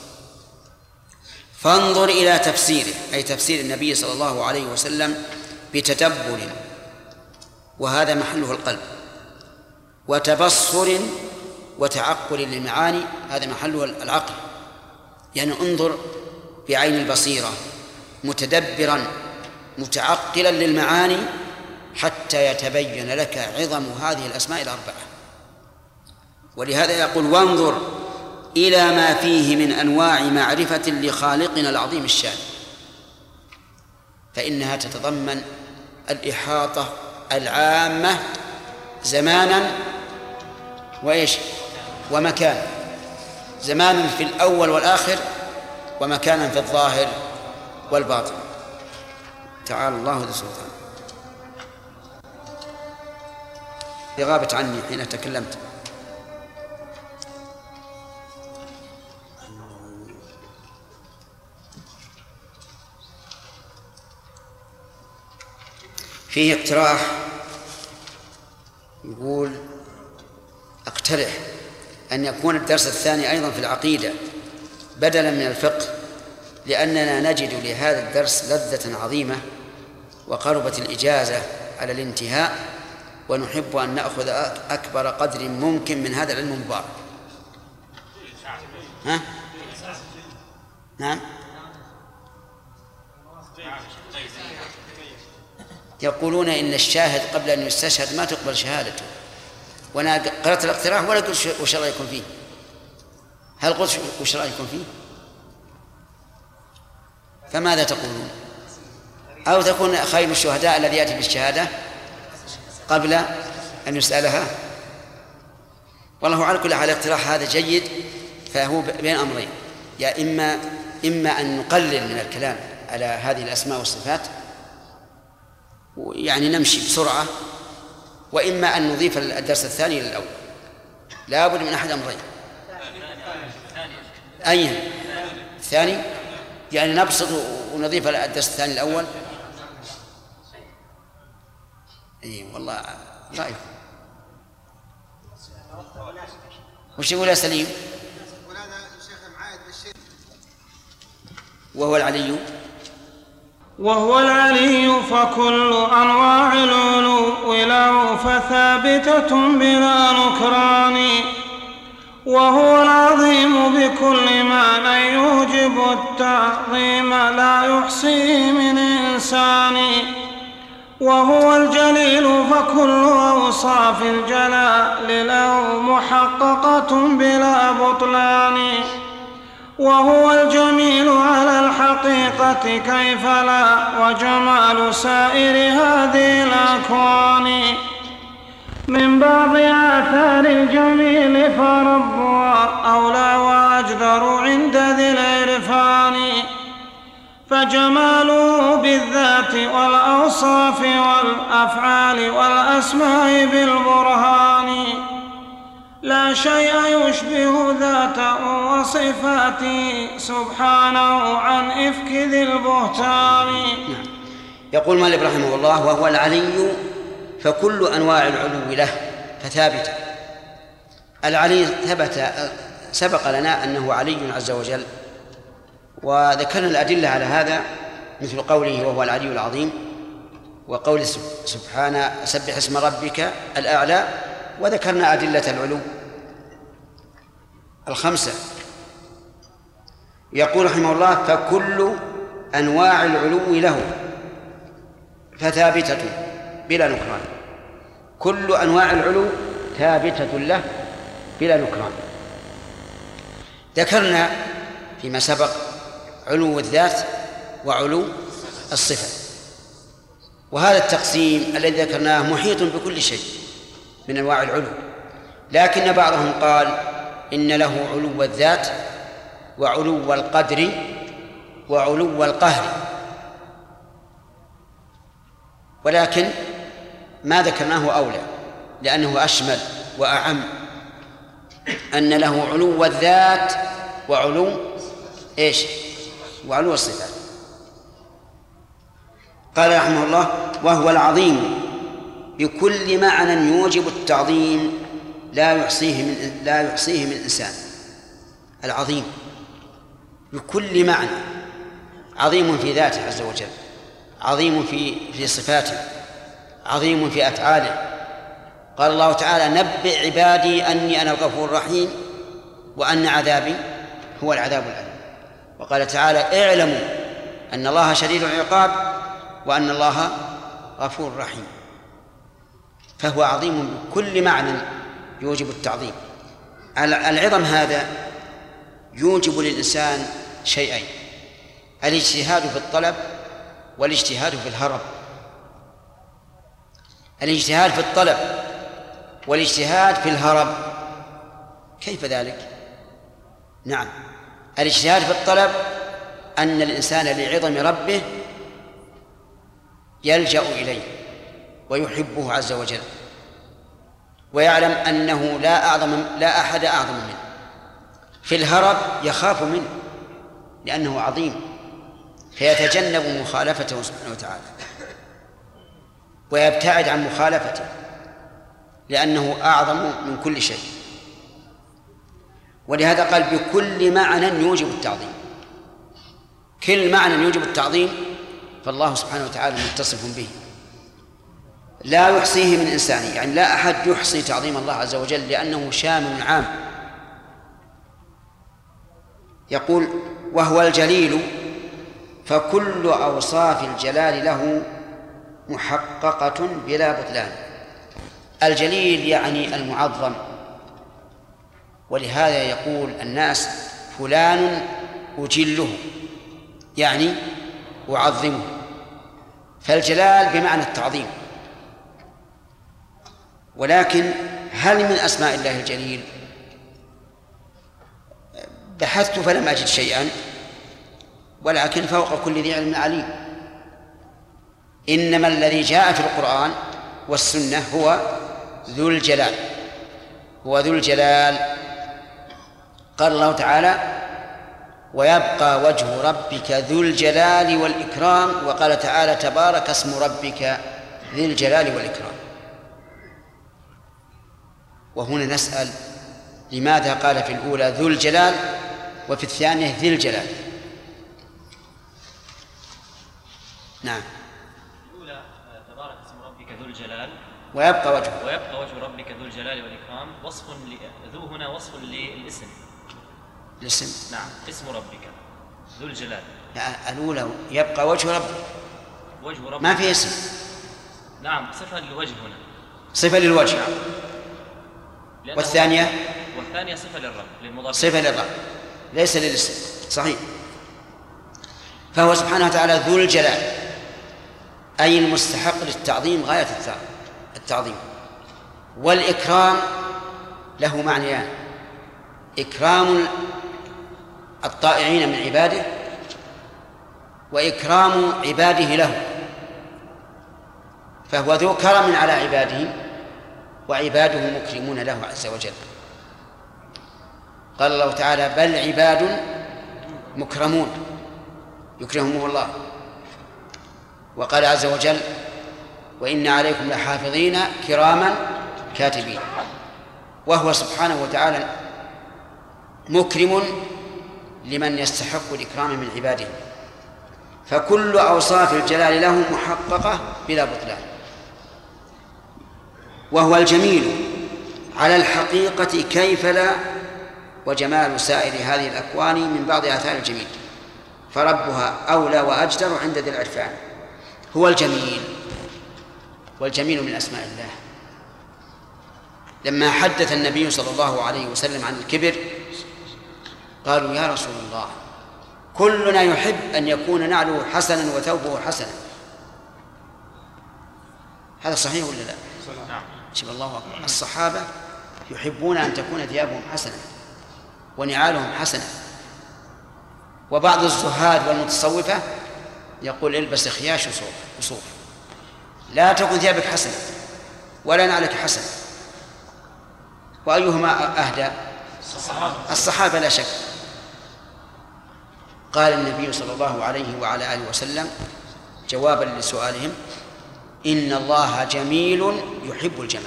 فانظر إلى تفسيره، أي تفسير النبي صلى الله عليه وسلم، بتدبر، وهذا محله القلب، وتبصر وتعقل للمعاني، هذا محله العقل. يعني انظر بعين البصيرة متدبرا متعقلا للمعاني حتى يتبين لك عظم هذه الأسماء الأربعة. ولهذا يقول: وانظر إلى ما فيه من أنواع معرفة لخالقنا العظيم الشان، فإنها تتضمن الإحاطة العامة زمانا وإيش ومكان، زمانا في الأول والآخر، ومكانا في الظاهر والباطن. تعالى الله ذو السلطان. غابت عني حين تكلمت. فيه اقتراح، يقول: اقترح أن يكون الدرس الثاني أيضا في العقيدة بدلا من الفقه، لأننا نجد لهذا الدرس لذة عظيمة وقربت الإجازة على الانتهاء، ونحب أن نأخذ أكبر قدر ممكن من هذا العلم المبارك. ها؟ نعم. يقولون إن الشاهد قبل أن يستشهد ما تقبل شهادته، وأنا قرأت الاقتراح ولا قلت وش رأيكم فيه؟ هل قلت وش رأيكم فيه؟ فماذا تقولون؟ أو تكون خير الشهداء الذي يأتي بالشهادة قبل أن يسألها؟ والله على كل حال الاقتراح هذا جيد، فهو بين أمرين: يا إما إما أن نقلل من الكلام على هذه الأسماء والصفات يعني نمشي بسرعة، وإما أن نضيف الدرس الثاني للأول. لا بد من أحد أمرين. أي الثاني يعني نبسط ونضيف الدرس الثاني الأول. أي والله رأيكم. وش يقول يا سليم؟ وهو العلي فكل أنواع العلو له فثابتة بلا نكران، وهو العظيم بكل معنى يوجب التعظيم لا يحصيه من إنسان، وهو الجليل فكل أوصاف الجلال له محققة بلا بطلان، وهو الجميل على الحقيقة كيف لا، وجمال سائر هذه الأكوان من بعض آثار الجميل فربها أولى وأجدر عند ذي العرفان، فجماله بالذات والأوصاف والأفعال والأسماء بالبرهان، لا شيء يشبه ذاته وصفاته سبحانه عن إفك ذي البهتان. يقول مالك رحمه الله: وهو العلي فكل أنواع العلو له فثابتة. العلي ثبت، سبق لنا أنه علي عز وجل، وذكرنا الأدلة على هذا مثل قوله وهو العلي العظيم، وقول سبحانه سبح اسم ربك الأعلى، وذكرنا أدلة العلو الخمسة. يقول رحمه الله: فكل أنواع العلو له فثابتة بلا نكران. كل أنواع العلو ثابتة له بلا نكران. ذكرنا فيما سبق علو الذات وعلو الصفة، وهذا التقسيم الذي ذكرناه محيط بكل شيء من أنواع العلو، لكن بعضهم قال إن له علو الذات وعلو القدر وعلو القهر، ولكن ما ذكرناه أولى لأنه أشمل وأعم، أن له علو الذات وعلو وعلو الصفات. قال رحمه الله: وهو العظيم بكل معنى يوجب التعظيم لا يحصيه من إنسان. العظيم بكل معنى، عظيم في ذاته عز وجل، عظيم في صفاته، عظيم في أفعاله. قال الله تعالى: نبئ عبادي أني أنا الغفور الرحيم وأن عذابي هو العذاب الأليم. وقال تعالى: اعلموا أن الله شديد العقاب وأن الله غفور رحيم. فهو عظيم بكل معنى يوجب التعظيم. العظم هذا يوجب للإنسان شيئين: الاجتهاد في الطلب والاجتهاد في الهرب. الاجتهاد في الطلب والاجتهاد في الهرب. كيف ذلك؟ نعم، الاجتهاد في الطلب أن الإنسان لعظم ربه يلجأ إليه ويحبه عز وجل، ويعلم أنه لا أحد أعظم منه. في الهرب يخاف منه لأنه عظيم، فيتجنب مخالفته سبحانه وتعالى ويبتعد عن مخالفته لأنه أعظم من كل شيء. ولهذا قال: بكل معنى يوجب التعظيم. كل معنى يوجب التعظيم فالله سبحانه وتعالى متصف به، لا يحصيه من إنسان، يعني لا أحد يحصي تعظيم الله عز وجل لأنه شامل عام. يقول: وهو الجليل فكل أوصاف الجلال له محققة بلا بطلان. الجليل يعني المعظم، ولهذا يقول الناس فلان أجله، يعني أعظمه. فالجلال بمعنى التعظيم. ولكن هل من أسماء الله الجليل؟ بحثت فلم أجد شيئا ولكن فوق كل ذي علم عليم. إنما الذي جاء في القرآن والسنة هو ذو الجلال، هو ذو الجلال. قال الله تعالى: ويبقى وجه ربك ذو الجلال والإكرام. وقال تعالى: تبارك اسم ربك ذي الجلال والإكرام. وهنا نسأل: لماذا قال في الأولى ذو الجلال وفي الثانية ذي الجلال؟ نعم. الأولى تبارك اسم ربك ذو الجلال ويبقى وجه ربك ذو الجلال والإكرام. ذو هنا وصف للاسم. الاسم؟ نعم، اسم ربك ذو الجلال. الأولى يبقى وجه ربك ما في اسم. نعم، صفة للوجه هنا، صفة للوجه. والثانية صفة للرب، للمضاف، صفة للرب ليس للاسم. صحيح. فهو سبحانه وتعالى ذو الجلال، أي المستحق للتعظيم غاية التعظيم. والإكرام له معنيان: إكرام الطائعين من عباده، وإكرام عباده له. فهو ذو كرم على عباده، وعباده مكرمون له عز وجل. قال الله تعالى: بل عباد مكرمون يكرمهم الله. وقال عز وجل: وإن عليكم لحافظين كراما كاتبين. وهو سبحانه وتعالى مكرم لمن يستحق الإكرام من عباده. فكل أوصاف الجلال له محققة بلا بطلان. وهو الجميل على الحقيقة كيف لا، وجمال سائر هذه الأكوان من بعض آثار الجميل، فربها أولى وأجدر عند ذي العرفان. هو الجميل، والجميل من أسماء الله. لما حدث النبي صلى الله عليه وسلم عن الكبر قالوا: يا رسول الله، كلنا يحب أن يكون نعله حسنا وثوبه حسنا. هذا صحيح ولا لا؟ شوف الله أكبر، الصحابة يحبون أن تكون ثيابهم حسنة ونعالهم حسنة. وبعض الزهاد والمتصوفة يقول: البس خياش وصوف، لا تكن ثيابك حسنة ولا نعلك حسنة. وأيهما أهدى؟ الصحابة لا شك. قال النبي صلى الله عليه وعلى آله وسلم جوابا لسؤالهم: إن الله جميل يحب الجمال.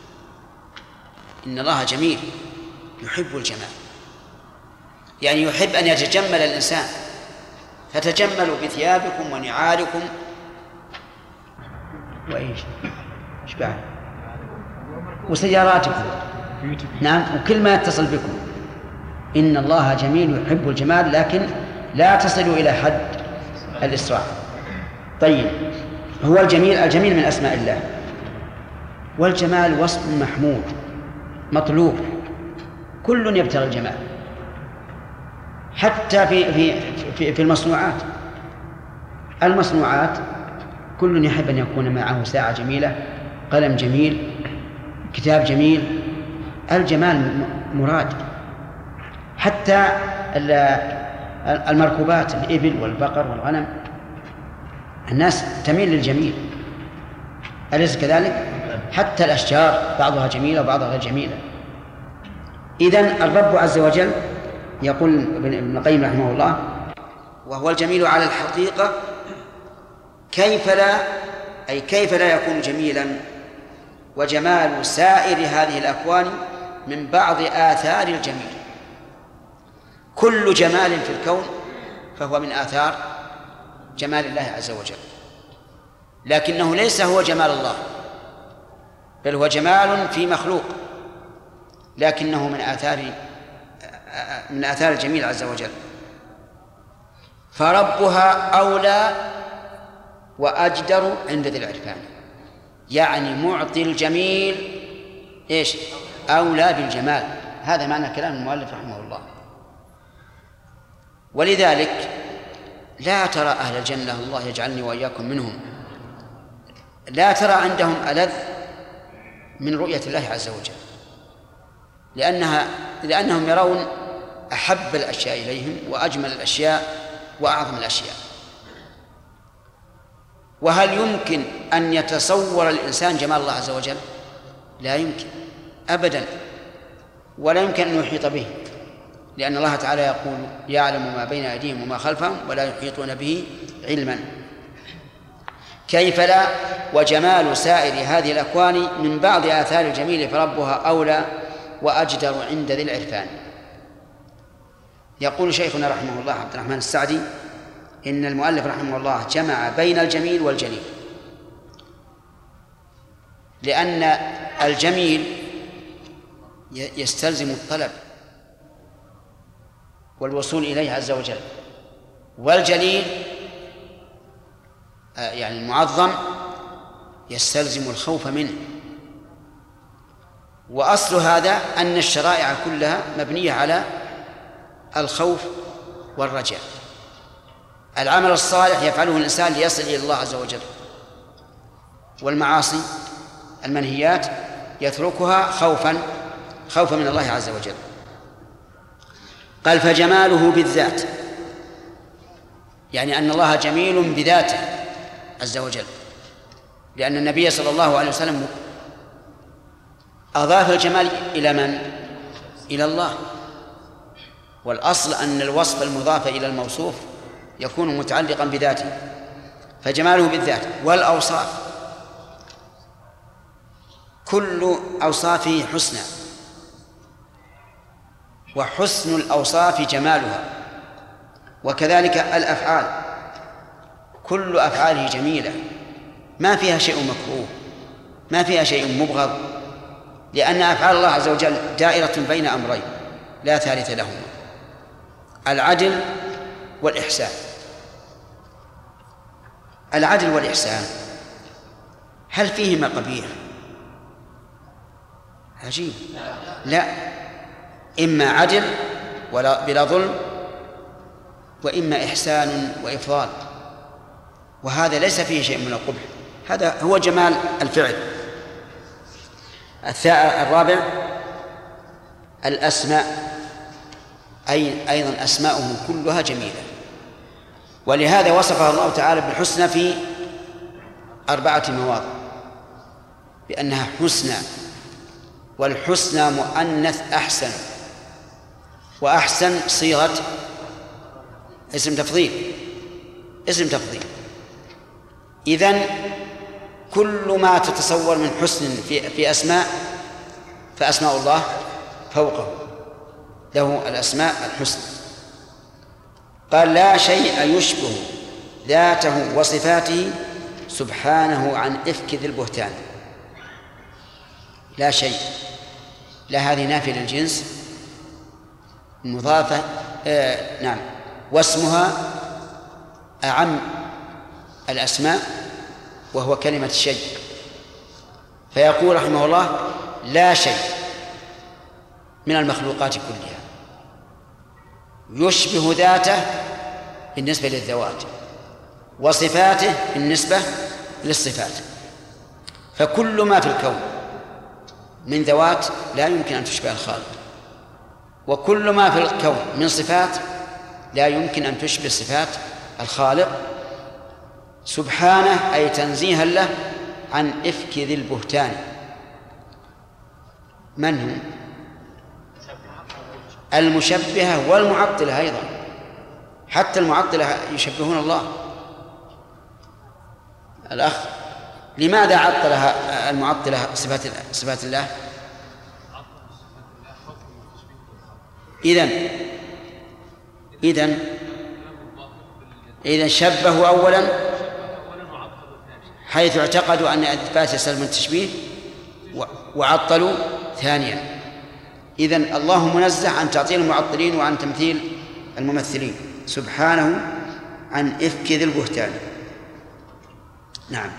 إن الله جميل يحب الجمال، يعني يحب أن يتجمل الإنسان. فتجملوا بثيابكم ونعالكم وإيش بعد وسياراتكم، نعم، وكل ما يتصل بكم. إن الله جميل يحب الجمال، لكن لا تصلوا إلى حد الإسراف. طيب، هو الجميل من أسماء الله. والجمال وصف محمود مطلوب، كل يبتغي الجمال، حتى في المصنوعات كل يحب أن يكون معه ساعة جميلة، قلم جميل، كتاب جميل. الجمال مراد. حتى المركوبات، الإبل والبقر والغنم، الناس تميل للجميل، أليس كذلك؟ حتى الأشجار بعضها جميلة وبعضها غير جميلة. إذن الرب عز وجل يقول ابن القيم رحمه الله: وهو الجميل على الحقيقة كيف لا، أي كيف لا يكون جميلا. وجمال سائر هذه الأكوان من بعض آثار الجميل. كل جمال في الكون فهو من آثار جمال الله عز وجل، لكنه ليس هو جمال الله، بل هو جمال في مخلوق، لكنه من آثار الجميل عز وجل. فربها أولى وأجدر عند ذي العرفان، يعني معطي الجميل إيش؟ أولى بالجمال. هذا معنى كلام المؤلف رحمه الله. ولذلك لا ترى أهل الجنة، الله يجعلني وإياكم منهم، لا ترى عندهم ألذ من رؤية الله عز وجل، لأنهم يرون أحب الأشياء إليهم وأجمل الأشياء وأعظم الأشياء. وهل يمكن أن يتصور الإنسان جمال الله عز وجل؟ لا يمكن أبدا، ولا يمكن أن يحيط به، لأن الله تعالى يقول يعلم ما بين أيديهم وما خلفهم ولا يحيطون به علما. كيف لا؟ وجمال سائر هذه الأكوان من بعض آثار الجميل فربها أولى وأجدر عند ذي العرفان. يقول شيخنا رحمه الله عبد الرحمن السعدي إن المؤلف رحمه الله جمع بين الجميل والجليل، لأن الجميل يستلزم الطلب والوصول إليه عز وجل، والجليل يعني المعظم يستلزم الخوف منه. وأصل هذا أن الشرائع كلها مبنية على الخوف والرجاء. العمل الصالح يفعله الإنسان ليصل إلى الله عز وجل، والمعاصي المنهيات يتركها خوفا من الله عز وجل. قال فجماله بالذات، يعني أن الله جميل بذاته عز وجل، لأن النبي صلى الله عليه وسلم أضاف الجمال إلى من؟ إلى الله. والأصل أن الوصف المضاف إلى الموصوف يكون متعلقا بذاته، فجماله بالذات. والأوصاف كل أوصافه حسنى، وحسن الأوصاف جمالها. وكذلك الأفعال كل أفعاله جميلة، ما فيها شيء مكروه، ما فيها شيء مبغض، لأن أفعال الله عز وجل دائرة بين أمرين لا ثالث لهما: العدل والإحسان. العدل والإحسان هل فيهما قبيح؟ عجيب، لا، إما عدل بلا ظلم، وإما إحسان وإفضال، وهذا ليس فيه شيء من القبح، هذا هو جمال الفعل. الرابع الأسماء، أيضا أسماؤه كلها جميلة، ولهذا وصفها الله تعالى بالحسنى في 4 مواضع بأنها حسنى. والحسنى مؤنث أحسن، وأحسن صيغة اسم تفضيل. إذن كل ما تتصور من حسن في أسماء فأسماء الله فوقه، له الأسماء الحسنى. قال لا شيء يشبه ذاته وصفاته سبحانه عن إفك ذي البهتان. لا شيء، لا هذه نافية للجنس مضافة نعم، واسمها أعم الأسماء وهو كلمة الشيء. فيقول رحمه الله لا شيء من المخلوقات كلها يشبه ذاته بالنسبة للذوات، وصفاته بالنسبة للصفات. فكل ما في الكون من ذوات لا يمكن أن تشبه الخالق، وكل ما في الكون من صفات لا يمكن أن تشبه صفات الخالق سبحانه، أي تنزيها له عن إفك ذي البهتان. من هم؟ المشبهة والمعطلة أيضا، حتى المعطلة يشبهون الله. الأخ لماذا عطلها المعطلة صفات الله؟ إذن شبهوا أولا حيث اعتقدوا أن إثبات يستلزم التشبيه، وعطلوا ثانيا. إذن الله منزه عن تعطيل المعطلين وعن تمثيل الممثلين، سبحانه عن إفك ذي البهتان. نعم.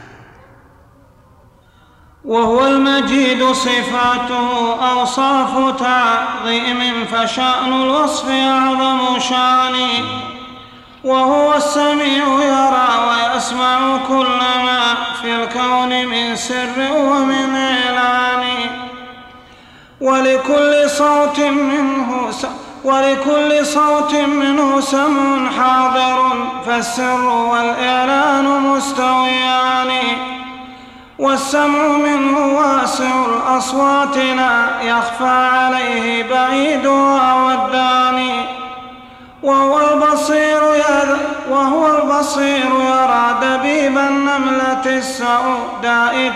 وهو المجيد صفاته أوصاف تعظيم، فشأن الوصف أعظم شأن. وهو السميع يرى ويسمع كل ما في الكون من سر ومن إعلان، ولكل صوت منه ولكل صوت منه سمع حاضر، فالسر والإعلان مستويان، والسمع منه واسع الأصوات لا يخفى عليه بعيدها والداني، وهو البصير يرى دبيب النملة السوداء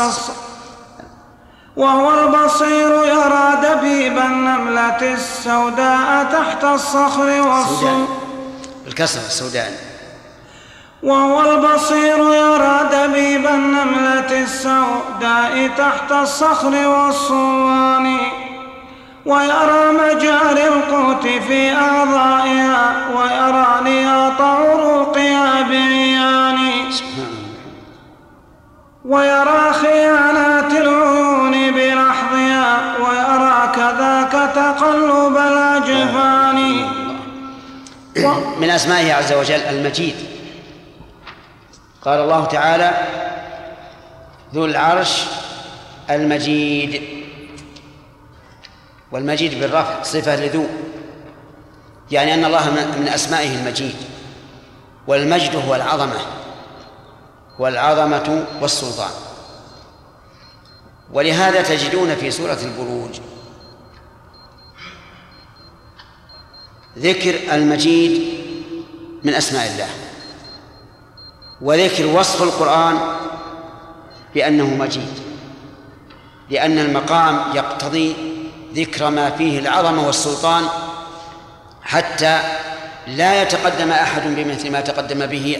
تحت الصخر والصم. الكسر السوداء. وهو البصير يرى دبيب النملة السوداء تحت الصخر والصوان، ويرى مجاري القوت في أعضائها، ويرى نياط عروقها بعيان، ويرى خيانات العيون بلحظها، ويرى كذاك تقلب الأجفان. من أسمائه عز وجل المجيد. قال الله تعالى: ذو العرش المجيد، والمجيد بالرفع صفة لذو، يعني أن الله من أسمائه المجيد، والمجد هو العظمة، والعظمة والسلطان. ولهذا تجدون في سورة البروج ذكر المجيد من أسماء الله، وذكر وصف القرآن بأنه مجيد، لأن المقام يقتضي ذكر ما فيه العظمة والسلطان، حتى لا يتقدم أحد بمثل ما تقدم به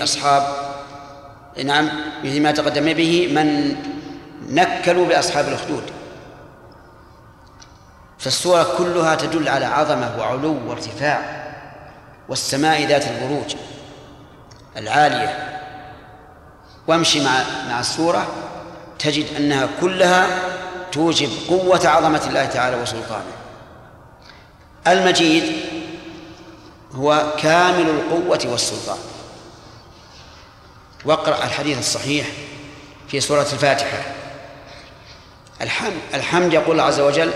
مثل ما تقدم به من نكلوا بأصحاب الأخدود. فالسورة كلها تدل على عظمة وعلو وارتفاع، والسماء ذات البروج العالية. وامشي مع السورة تجد أنها كلها توجب قوة عظمة الله تعالى وسلطانه. المجيد هو كامل القوة والسلطان. واقرأ الحديث الصحيح في سورة الفاتحة: الحمد يقول الله عز وجل: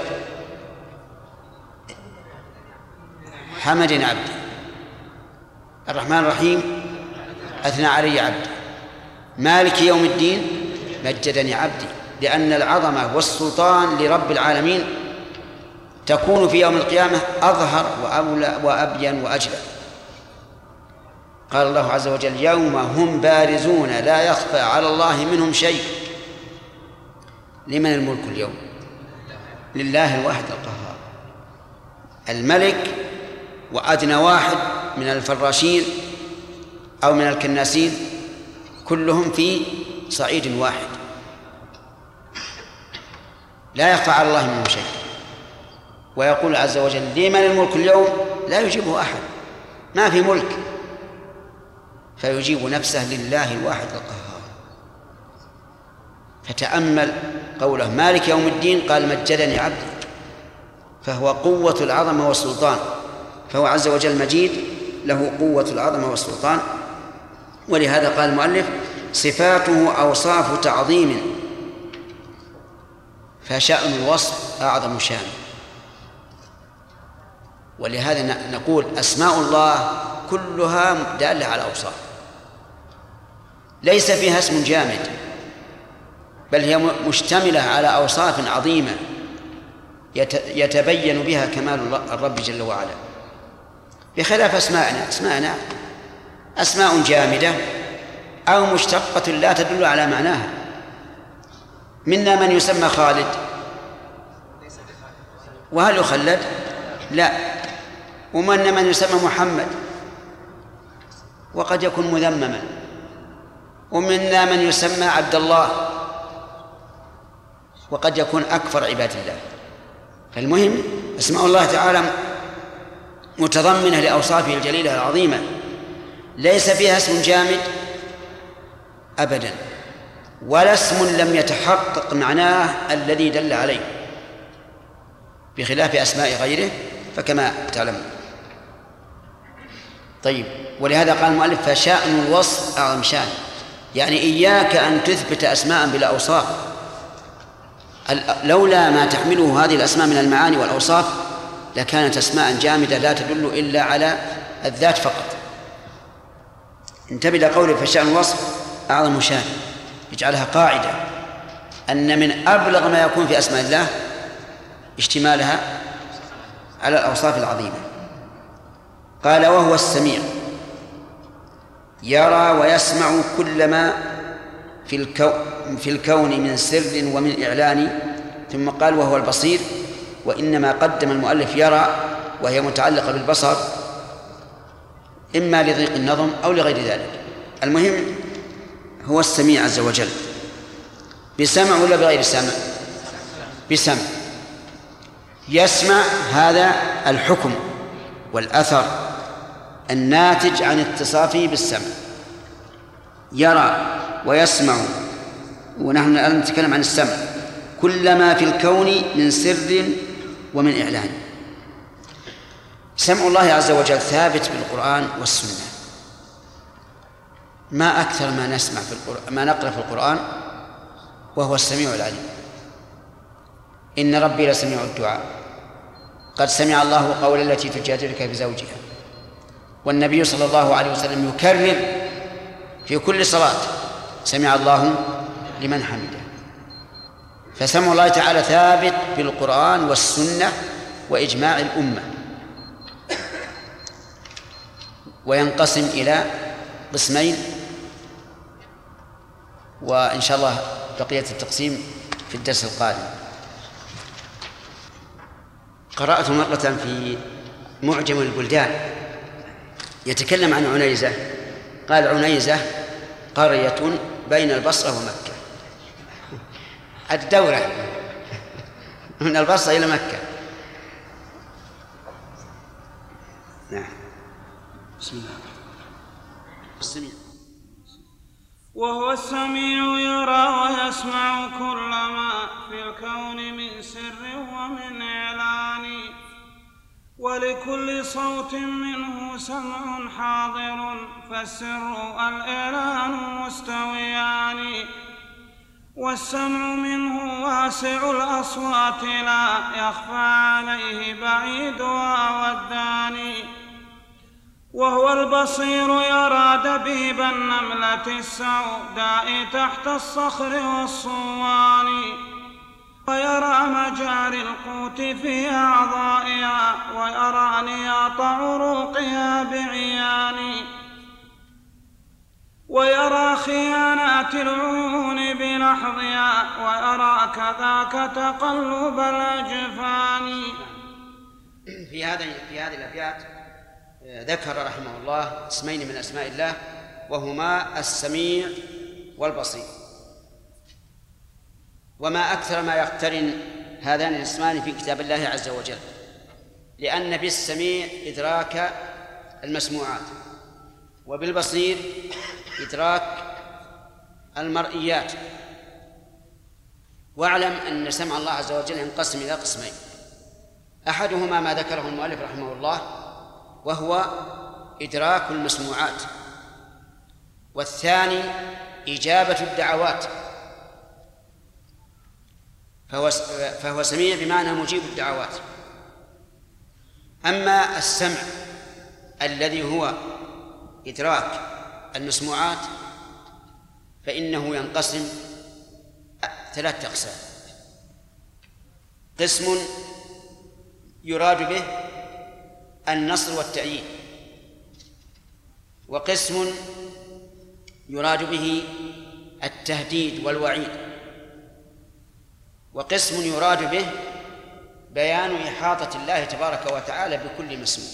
حمدني عبدي. الرحمن الرحيم: أثنى علي عبدي. مالك يوم الدين: مجدني عبدي. لأن العظمة والسلطان لرب العالمين تكون في يوم القيامة أظهر وأولى وأبين وأجلى. قال الله عز وجل: يوم هم بارزون لا يخفى على الله منهم شيء. لمن الملك اليوم؟ لله الواحد القهار. الملك وأدنى واحد من الفراشين أو من الكناسين كلهم في صعيد واحد، لا يخفى على الله منهم شيء. ويقول عز وجل: لمن الملك اليوم؟ لا يجيبه أحد، ما في ملك، فيجيب نفسه: لله الواحد القهار. فتأمل قوله: مالك يوم الدين، قال: مجدني عبدي، فهو قوة العظمة والسلطان. فهو عز وجل مجيد، له قوة العظمة والسلطان. ولهذا قال المؤلف: صفاته أوصاف تعظيم، فشأن الوصف أعظم شأن. ولهذا نقول أسماء الله كلها دالة على أوصاف، ليس فيها اسم جامد، بل هي مشتملة على أوصاف عظيمة يتبين بها كمال الرب جل وعلا، بخلاف أسماءنا أسماء جامدة أو مشتقة لا تدل على معناها. منا من يسمى خالد، وهل يخلد؟ لا. ومنا من يسمى محمد، وقد يكون مذمما. ومنا من يسمى عبد الله، وقد يكون أكفر عباد الله. فالمهم أسماء الله تعالى متضمنة لأوصافه الجليلة العظيمة، ليس فيها اسم جامد أبدا، ولا اسم لم يتحقق معناه الذي دل عليه، بخلاف أسماء غيره فكما تعلمون. طيب، ولهذا قال المؤلف: فشأن الوصف أعظم شأن. يعني إياك أن تثبت أسماء بلا أوصاف، لولا ما تحمله هذه الأسماء من المعاني والأوصاف لكانت أسماء جامدة لا تدل إلا على الذات فقط. انتبه لقوله فشأن الوصف أعظم شان، يجعلها قاعدة أن من أبلغ ما يكون في أسماء الله اشتمالها على الأوصاف العظيمة. قال وهو السميع يرى ويسمع كل ما في الكون من سر ومن إعلان. ثم قال وهو البصير، وإنما قدم المؤلف يرى وهي متعلقة بالبصر إما لضيق النظم أو لغير ذلك. المهم هو السميع عز وجل بسمع ولا بغير سمع؟ بسمع. يسمع هذا الحكم والأثر الناتج عن اتصافه بالسمع. يرى ويسمع، ونحن الآن نتكلم عن السمع، كل ما في الكون من سر ومن إعلان. سمع الله عز وجل ثابت بالقرآن والسنة. ما أكثر ما نسمع في القرآن، ما نقرأ في القرآن وهو السميع العليم. إن ربي لسميع الدعاء، قد سمع الله قول التي تجادلك في زوجها. والنبي صلى الله عليه وسلم يكرر في كل صلاة سمع الله لمن حمده. فسمع الله تعالى ثابت بالقرآن والسنة وإجماع الأمة، وينقسم إلى قسمين، وإن شاء الله بقية التقسيم في الدرس القادم. قرأت مرة في معجم البلدان يتكلم عن عنيزة، قال عنيزة قرية بين البصرة ومكة، الدورة من البصرة إلى مكة. نعم. بسم الله. السميع وهو السميع يرى ويسمع كل ما في الكون من سر ومن إعلان، ولكل صوت منه سمع حاضر، فالسر والإعلان مستويان. والسمع منه واسع الأصوات لا يخفى عليه بعيدها والداني. وهو البصير يرى دبيب النملة السوداء تحت الصخر والصوان، ويرى مجاري القوت في أعضائها، ويرى نياط عروقها بعيان، ويرى خيانات العيون بلحظها، ويرى كذاك تقلب الأجفان. في هذه الأبيات ذكر رحمه الله اسمين من أسماء الله، وهما السميع والبصير. وما أكثر ما يقترن هذان الاسمان في كتاب الله عز وجل، لأن بالسميع إدراك المسموعات، وبالبصير إدراك المرئيات. واعلم أن سمع الله عز وجل ينقسم إلى قسمين، أحدهما ما ذكره المؤلف رحمه الله وهو إدراك المسموعات، والثاني إجابة الدعوات، فهو سميع بمعنى مجيب الدعوات. أما السمع الذي هو إدراك المسموعات فإنه ينقسم 3 أقسام. قسم يراد به النصر والتأييد، وقسم يراد به التهديد والوعيد، وقسم يراد به بيان إحاطة الله تبارك وتعالى بكل مسموع.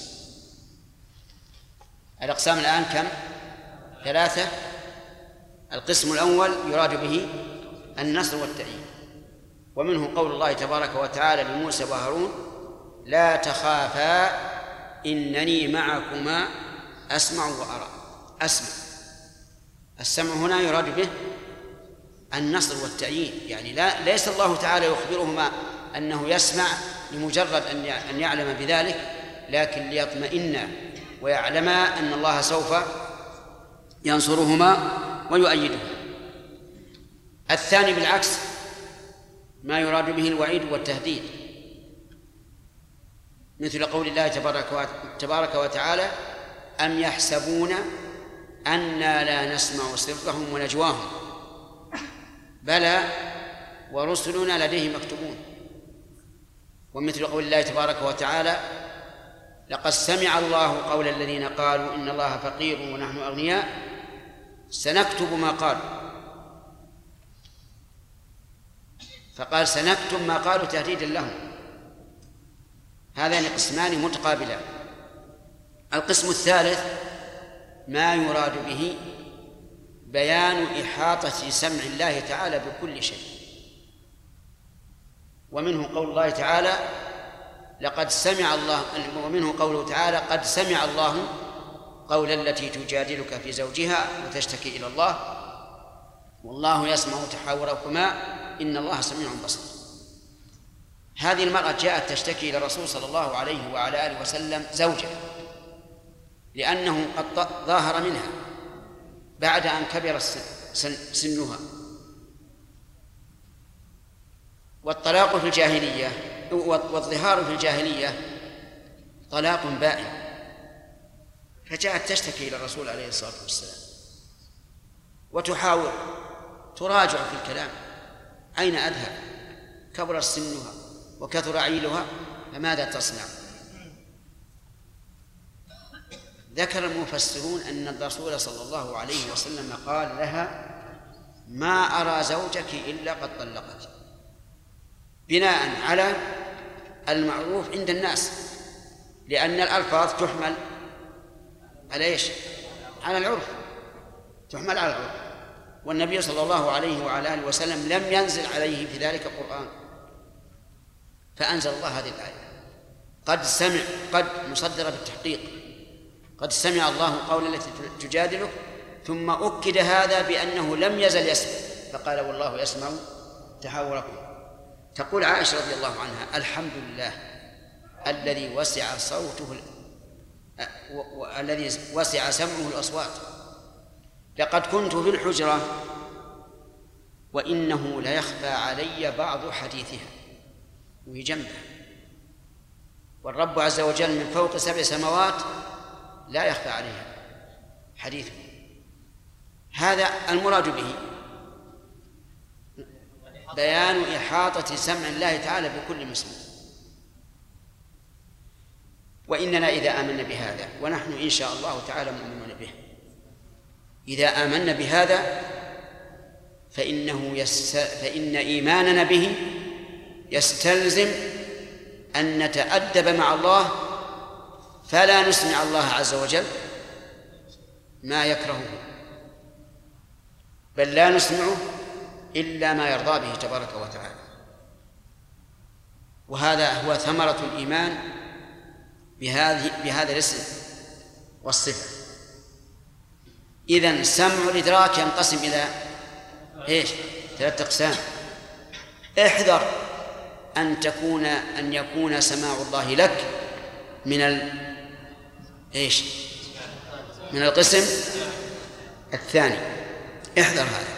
الأقسام الآن كم؟ 3. القسم الأول يراد به النصر والتأييد، ومنه قول الله تبارك وتعالى لموسى وهارون: لا تخافا إنني معكما أسمع وأرى. أسمع، السمع هنا يراد به النصر والتأييد، يعني ليس الله تعالى يخبرهما أنه يسمع لمجرد أن يعلم بذلك، لكن ليطمئن ويعلما أن الله سوف ينصرهما ويؤيدهما. الثاني بالعكس ما يراد به الوعيد والتهديد، مثل قول الله تبارك وتعالى: أم يحسبون أنا لا نسمع سرهم ونجواهم بلى ورسلنا لديهم مكتوبون. ومثل قول الله تبارك وتعالى: لقد سمع الله قول الذين قالوا إن الله فقير ونحن أغنياء سنكتب ما قالوا. فقال سنكتب ما قالوا تهديدا لهم. هذان قسمان متقابلان. القسم الثالث ما يراد به بيان إحاطة سمع الله تعالى بكل شيء، ومنه قول الله تعالى: لقد سمع الله، ومنه قوله تعالى: قد سمع الله قول التي تجادلك في زوجها وتشتكي إلى الله والله يسمع تحاوركما إن الله سميع بصير. هذه المرأة جاءت تشتكي إلى الرسول صلى الله عليه وعلى آله وسلم زوجها، لأنه قد ظاهر منها بعد أن كبر سنها. والطلاق في الجاهلية والظهار في الجاهلية طلاق بائن، فجاءت تشتكي إلى الرسول عليه الصلاة والسلام وتحاول تراجع في الكلام: أين أذهب؟ كبر سنها وكثر عيلها فماذا تصنع؟ ذكر المفسرون أن الرسول صلى الله عليه وسلم قال لها: ما أرى زوجك إلا قد طلقك، بناء على المعروف عند الناس، لأن الألفاظ تحمل على إيش؟ على العرف، تحمل على العرف. والنبي صلى الله عليه وعلى آله وسلم لم ينزل عليه في ذلك القرآن، فأنزل الله هذه الآية: قد سمع، قد مصدرة بالتحقيق، قد سمع الله قول التي تجادلك، ثم أكد هذا بأنه لم يزل يسمع، فقال: والله يسمع تحاوركم. تقول عائشة رضي الله عنها: الحمد لله الذي وسع صوته الذي وسع سمعه الأصوات، لقد كنت في الحجرة وإنه ليخفى علي بعض حديثها، وهي جنبه، والرب عز وجل من فوق 7 سماوات لا يخفى عليها حديثه. هذا المراد به بيان إحاطة سمع الله تعالى بكل مسمع. وإننا إذا آمنا بهذا، ونحن إن شاء الله تعالى مؤمنون به، إذا آمنا بهذا فإن إيماننا به يستلزم أن نتأدب مع الله فلا نسمع الله عز وجل ما يكرهه، بل لا نسمعه إلا ما يرضى به تبارك وتعالى. وهذا هو ثمرة الإيمان بهذا الاسم والصفة. إذن سمع الإدراك ينقسم إلى إيش؟ 3 أقسام. احذر أن يكون سماع الله لك من إيش؟ من القسم الثاني، احذر هذا.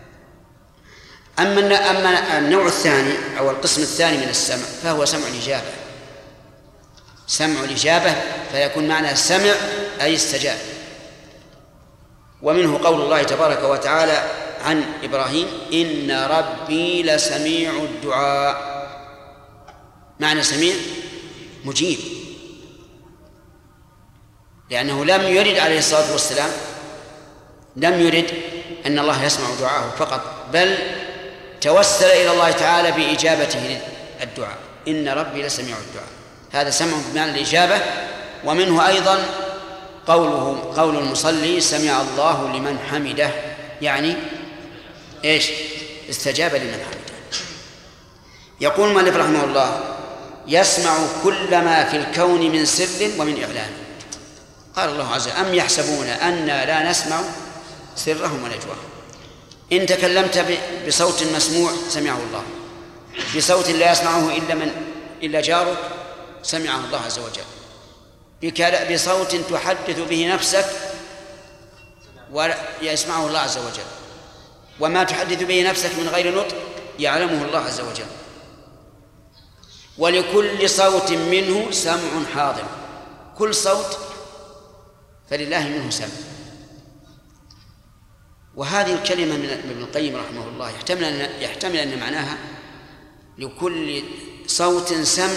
أما النوع الثاني أو القسم الثاني من السمع فهو سمع الإجابة. سمع الإجابة فيكون معنى سمع أي استجاب. ومنه قول الله تبارك وتعالى عن إبراهيم: إن ربي لسميع الدعاء. معنى سميع مجيب، لأنه لم يرد عليه الصلاة والسلام لم يرد أن الله يسمع دعاءه فقط، بل توسل إلى الله تعالى بإجابته الدعاء: إن ربي لسميع الدعاء. هذا سمع بمعنى الإجابة. ومنه أيضا قول المصلي: سمع الله لمن حمده، يعني إيش؟ استجاب لمن حمده. يقول المؤلف رحمه الله: يسمع كل ما في الكون من سر ومن إعلان. قال الله عز وجل: أم يحسبون أنا لا نسمع سرهم ونجواهم. إن تكلمت بصوت مسموع سمعه الله، بصوت لا يسمعه إلا جارك سمعه الله عز وجل، بصوت تحدث به نفسك ويسمعه الله عز وجل، وما تحدث به نفسك من غير نطق يعلمه الله عز وجل. ولكل صوت منه سمع حاضر. كل صوت فلله منه سمع. وهذه الكلمة من ابن القيم رحمه الله يحتمل أن معناها لكل صوت سمع،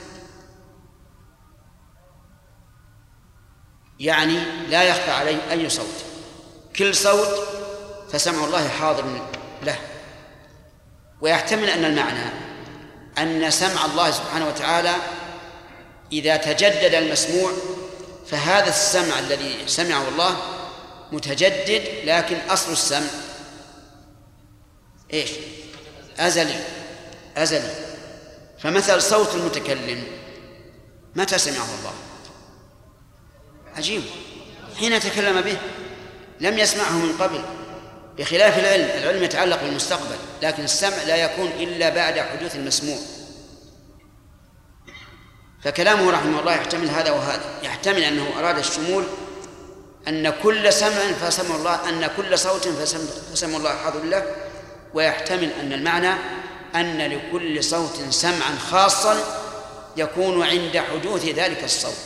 يعني لا يخفى عليه أي صوت، كل صوت فسمع الله حاضر له. ويحتمل أن المعنى أن سمع الله سبحانه وتعالى إذا تجدد المسموع فهذا السمع الذي سمعه الله متجدد، لكن أصل السمع إيش؟ أزلي. فمثل صوت المتكلم متى سمعه الله؟ عجيب، حين تكلم به، لم يسمعه من قبل، بخلاف العلم يتعلق بالمستقبل، لكن السمع لا يكون إلا بعد حدوث المسموع. فكلامه رحمه الله يحتمل هذا وهذا، يحتمل أنه أراد الشمول، أن كل سمع فسمع الله، أن كل صوت فسمع الله حاضر له، ويحتمل أن المعنى أن لكل صوت سمعا خاصا يكون عند حدوث ذلك الصوت.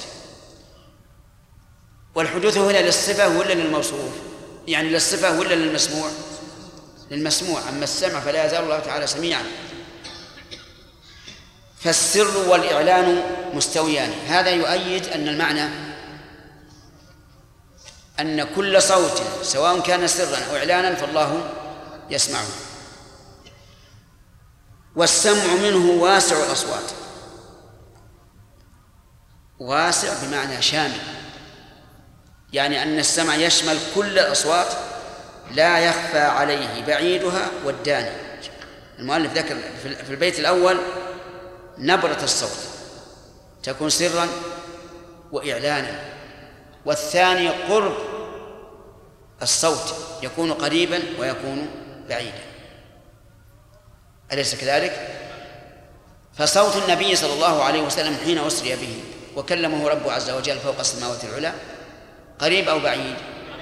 والحدوث هنا للصفة ولا للموصوف؟ يعني للصفة ولا للمسموع؟ للمسموع. أما السمع فلا يزال الله تعالى سميعا. فالسر والإعلان مستويان. هذا يؤيد أن المعنى أن كل صوت سواء كان سرا أو إعلانا فالله يسمعه. والسمع منه واسع الأصوات. واسع بمعنى شامل، يعني أن السمع يشمل كل الأصوات لا يخفى عليه بعيدها والداني. المؤلف ذكر في البيت الأول نبرة الصوت تكون سرا وإعلانا، والثاني قرب الصوت يكون قريبا ويكون بعيدا، أليس كذلك؟ فصوت النبي صلى الله عليه وسلم حين أسري به وكلمه ربه عز وجل فوق السماوات العلى قريب أو بعيد؟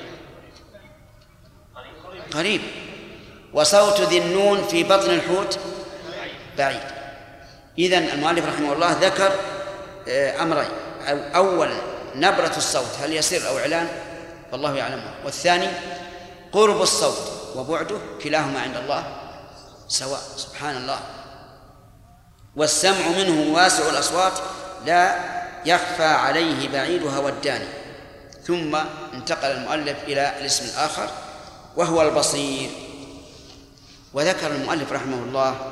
قريب. وصوت ذي النون في بطن الحوت بعيد. إذن المؤلف رحمه الله ذكر أمرين: أولا نبرة الصوت هل يسر أو إعلان والله يعلمه، والثاني قرب الصوت وبعده كلاهما عند الله سواء سبحان الله. والسمع منه واسع الأصوات لا يخفى عليه بعيدها والداني. ثم انتقل المؤلف إلى الاسم الآخر وهو البصير. وذكر المؤلف رحمه الله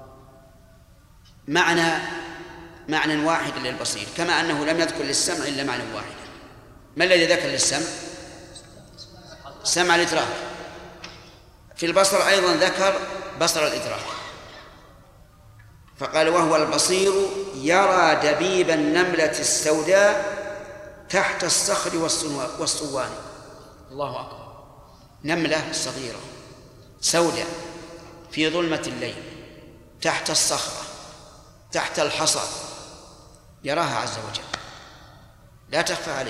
معنى واحد للبصير، كما أنه لم يذكر للسمع إلا معنى واحد. ما الذي ذكر للسمع؟ سمع الإدراك. في البصر أيضا ذكر بصر الإدراك، فقال: وهو البصير يرى دبيب النملة السوداء تحت الصخر والصوان. الله أكبر. نملة صغيرة سوداء في ظلمة الليل تحت الصخرة تحت الحصى يراها عز وجل لا تخفى عليه.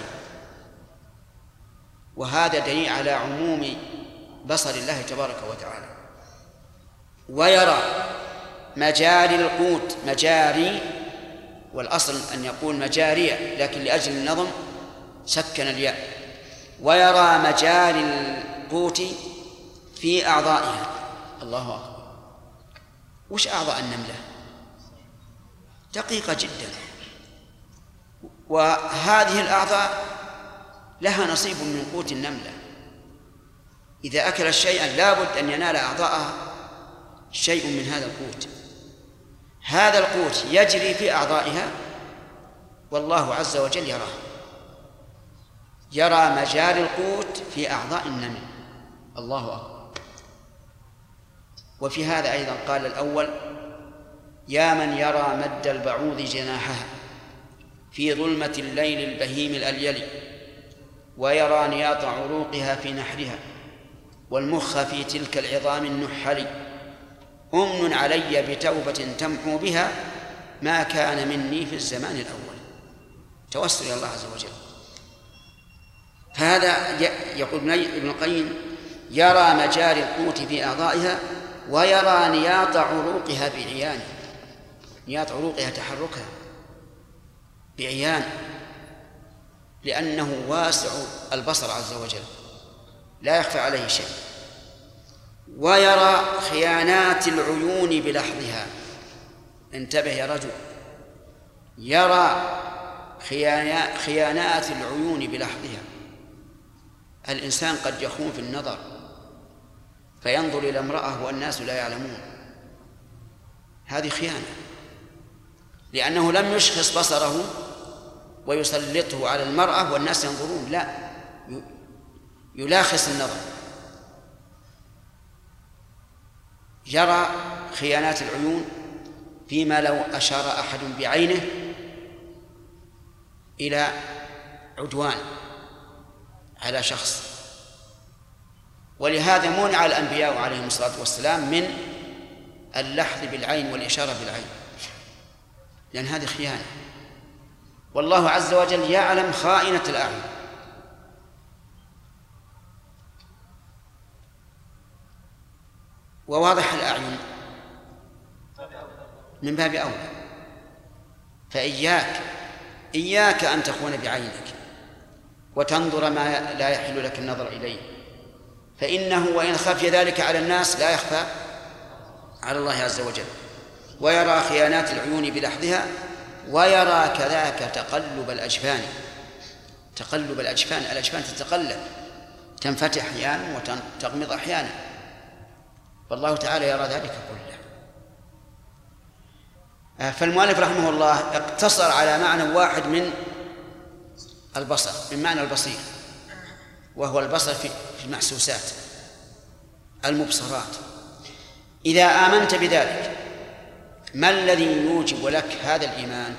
وهذا دليل على عموم بصر الله تبارك وتعالى. ويرى مجاري القوت، مجاري والأصل أن يقول مجاري، لكن لأجل النظم سكن الياء. ويرى مجاري القوت في أعضائها. الله أكبر. وش أعضاء النملة؟ دقيقة جدا، وهذه الأعضاء لها نصيب من قوت النملة. إذا أكل شيئا لابد أن ينال أعضاءها شيء من هذا القوت. هذا القوت يجري في أعضائها والله عز وجل يراه. يرى مجاري القوت في أعضاء النمل. الله أكبر. وفي هذا أيضا قال الأول: يا من يرى مد البعوض جناحها في ظلمة الليل البهيم الأليل، ويرى نياط عروقها في نحرها، والمخ في تلك العظام النحل، أمن علي بتوبة تمحو بها ما كان مني في الزمان الأول. توسل إلى الله عز وجل. فهذا يقول ابن القيم: يرى مجاري القوت في أعضائها ويرى نياط عروقها بعيانه. نياط عروقها تحركها بعيان، لأنه واسع البصر عز وجل لا يخفى عليه شيء. ويرى خيانات العيون بلحظها. انتبه يا رجل، يرى خيانات العيون بلحظها. الإنسان قد يخون في النظر فينظر إلى امرأة والناس لا يعلمون، هذه خيانة، لأنه لم يشخص بصره ويسلطه على المرأة والناس ينظرون، لا، يلاخص النظر. يرى خيانات العيون فيما لو أشار أحد بعينه إلى عدوان على شخص، ولهذا منع الأنبياء عليهم الصلاة والسلام من اللحظ بالعين والإشارة بالعين، لأن هذه خيانة، والله عز وجل يعلم خائنة الأعين. وواضح الأعين من باب أولى، فإياك أن تخون بعينك وتنظر ما لا يحل لك النظر إليه، فإنه وإن خفي ذلك على الناس لا يخفى على الله عز وجل. ويرى خيانات العيون بلحظها، ويرى كذاك تقلب الأجفان. تقلب الأجفان، الأجفان تتقلب، تنفتح أحيانا وتغمض أحيانا، والله تعالى يرى ذلك كله. فالمؤلف رحمه الله اقتصر على معنى واحد من البصر، من معنى البصير، وهو البصر في المحسوسات المبصرات. إذا آمنت بذلك، ما الذي يوجب لك هذا الإيمان؟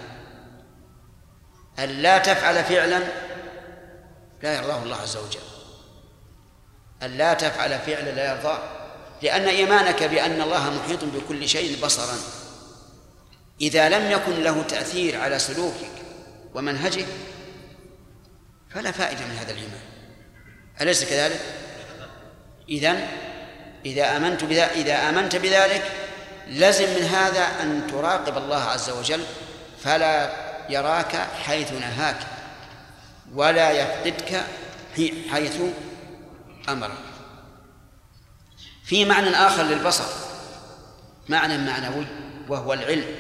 أن لا تفعل فعلا لا يرضاه الله عز وجل، أن لا تفعل فعلا لا يرضاه، لأن إيمانك بأن الله محيط بكل شيء بصرا إذا لم يكن له تأثير على سلوكك ومنهجك فلا فائدة من هذا الإيمان، أليس كذلك؟ إذا آمنت بذلك لازم من هذا أن تراقب الله عز وجل فلا يراك حيث نهاك ولا يفقدك حيث أمرك. في معنى آخر للبصر، معنى معنوي، وهو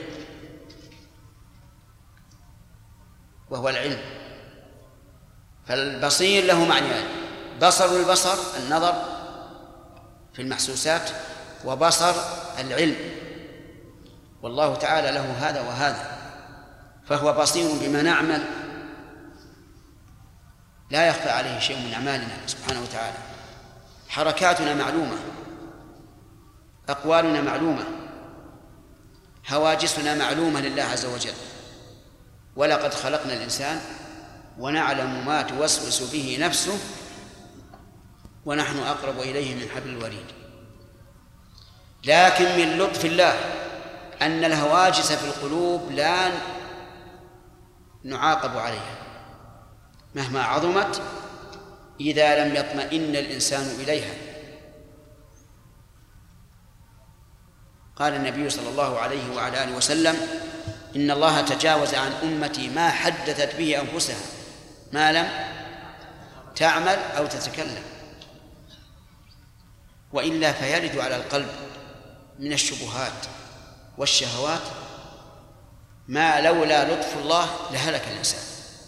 العلم. فالبصير له معنيان: بصر البصر النظر في المحسوسات، وبصر العلم، والله تعالى له هذا وهذا، فهو بصير بما نعمل، لا يخفى عليه شيء من أعمالنا سبحانه وتعالى. حركاتنا معلومة، أقوالنا معلومة، هواجسنا معلومة لله عز وجل. ولقد خلقنا الإنسان ونعلم ما توسوس به نفسه ونحن أقرب إليه من حبل الوريد. لكن من لطف الله أن الهواجس في القلوب لا نعاقب عليها مهما عظمت إذا لم يطمئن الإنسان إليها. قال النبي صلى الله عليه وعلى آله وسلم: إن الله تجاوز عن أمتي ما حدثت به أنفسها ما لم تعمل أو تتكلم، وإلا فيرد على القلب من الشبهات والشهوات ما لولا لطف الله لهلك الإنسان.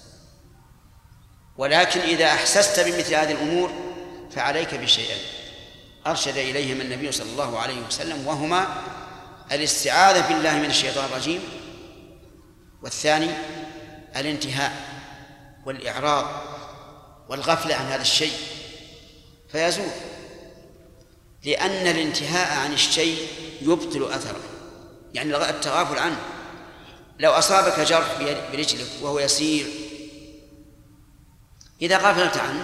ولكن إذا أحسست بمثل هذه الأمور فعليك بشيئين أرشد إليهما النبي صلى الله عليه وسلم، وهما الاستعاذة بالله من الشيطان الرجيم، والثاني الانتهاء والإعراض والغفلة عن هذا الشيء فيزول، لأن الانتهاء عن الشيء يبطل أثره، يعني التغافل عنه. لو أصابك جرح برجلك وهو يسير، إذا غفلت عنه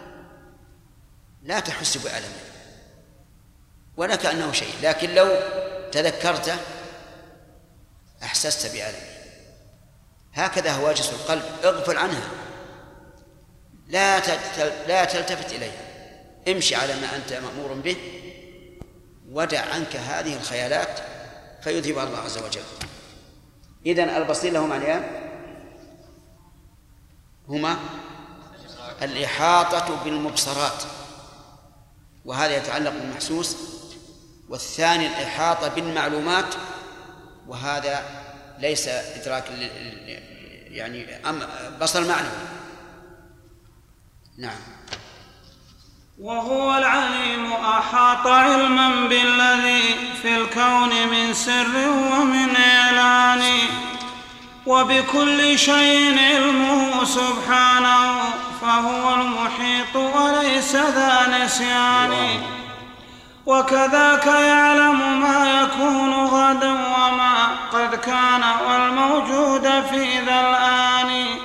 لا تحس بألمه ولا كأنه شيء، لكن لو تذكرته أحسست بألمه. هكذا هواجس القلب، اغفل عنها، لا تلتفت إليها، امشي على ما أنت مأمور به، ودع عنك هذه الخيالات فيذهبها الله عز وجل. إذن البصير له معنيان هما الإحاطة بالمبصرات، وهذا يتعلق بالمحسوس، والثاني الإحاطة بالمعلومات، وهذا ليس إدراك يعني بصر معنوي. نعم. وهو العليم أحاط علما بالذي في الكون من سر ومن إعلان، وبكل شيء علمه سبحانه، فهو المحيط وليس ذا نسيان. وكذاك يعلم ما يكون غدا وما قد كان والموجود في ذا الآن.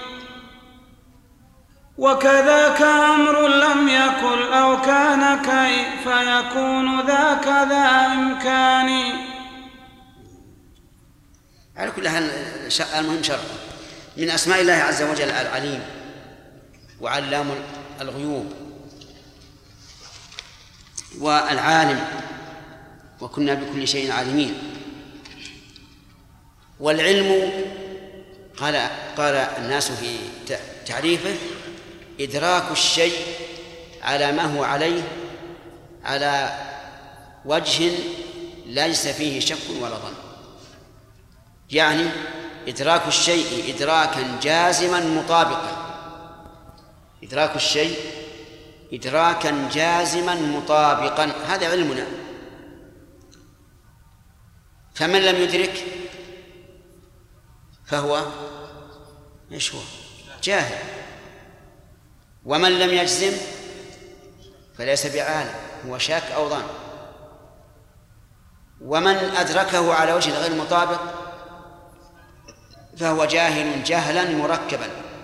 وكذاك أمر لم يكن أو كان كيف يكون ذاك ذا إمكان. على كل حال المهم شرط من أسماء الله عز وجل العليم وعلام الغيوب والعالم، وكنا بكل شيء عالمين. والعلم قال الناس في تعريفه إدراك الشيء على ما هو عليه على وجه ليس فيه شك ولا ظن، يعني إدراك الشيء إدراكا جازما مطابقا، إدراك الشيء إدراكا جازما مطابقا، هذا علمنا. فمن لم يدرك فهو ايش هو؟ جاهل. ومن لم يجزم فليس بعالم، هو شاك أو ظن. ومن أدركه على وجه غير مطابق فهو جاهل جهلا مركبا،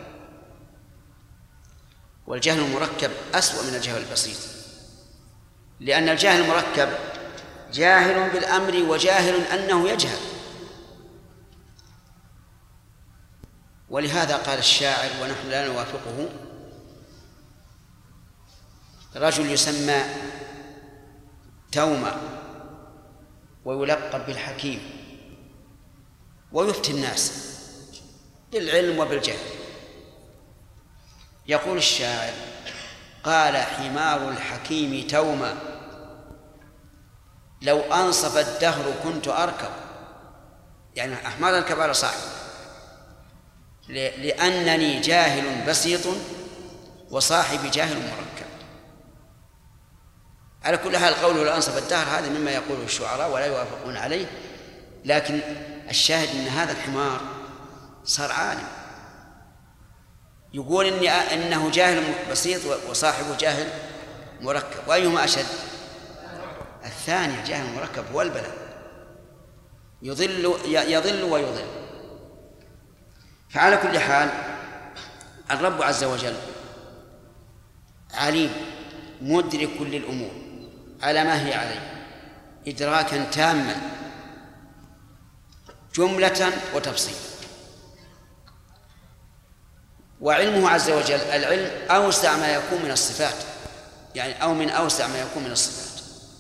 والجهل المركب أسوأ من الجهل البسيط، لأن الجاهل المركب جاهل بالأمر وجاهل أنه يجهل. ولهذا قال الشاعر ونحن لا نوافقه: رجل يسمى توما ويلقب بالحكيم ويفتي الناس بالعلم وبالجهل. يقول الشاعر: قال حمار الحكيم توما لو أنصف الدهر كنت أركب، يعني أحمار الكبار صعب، لأنني جاهل بسيط وصاحبي جاهل مركب. على كل حال قوله لو أنصف الدهر هذا مما يقوله الشعراء ولا يوافقون عليه، لكن الشاهد أن هذا الحمار صار عالم، يقول إنه جاهل بسيط وصاحبه جاهل مركب، وأيهما أشد؟ الثاني جاهل مركب هو البلاء، يضل ويضل. فعلى كل حال الرب عز وجل عليم مدرك للأمور على ما هي عليه إدراكا تاما جملة وتفصيلا. وعلمه عز وجل العلم أوسع ما يكون من الصفات، يعني أو من أوسع ما يكون من الصفات،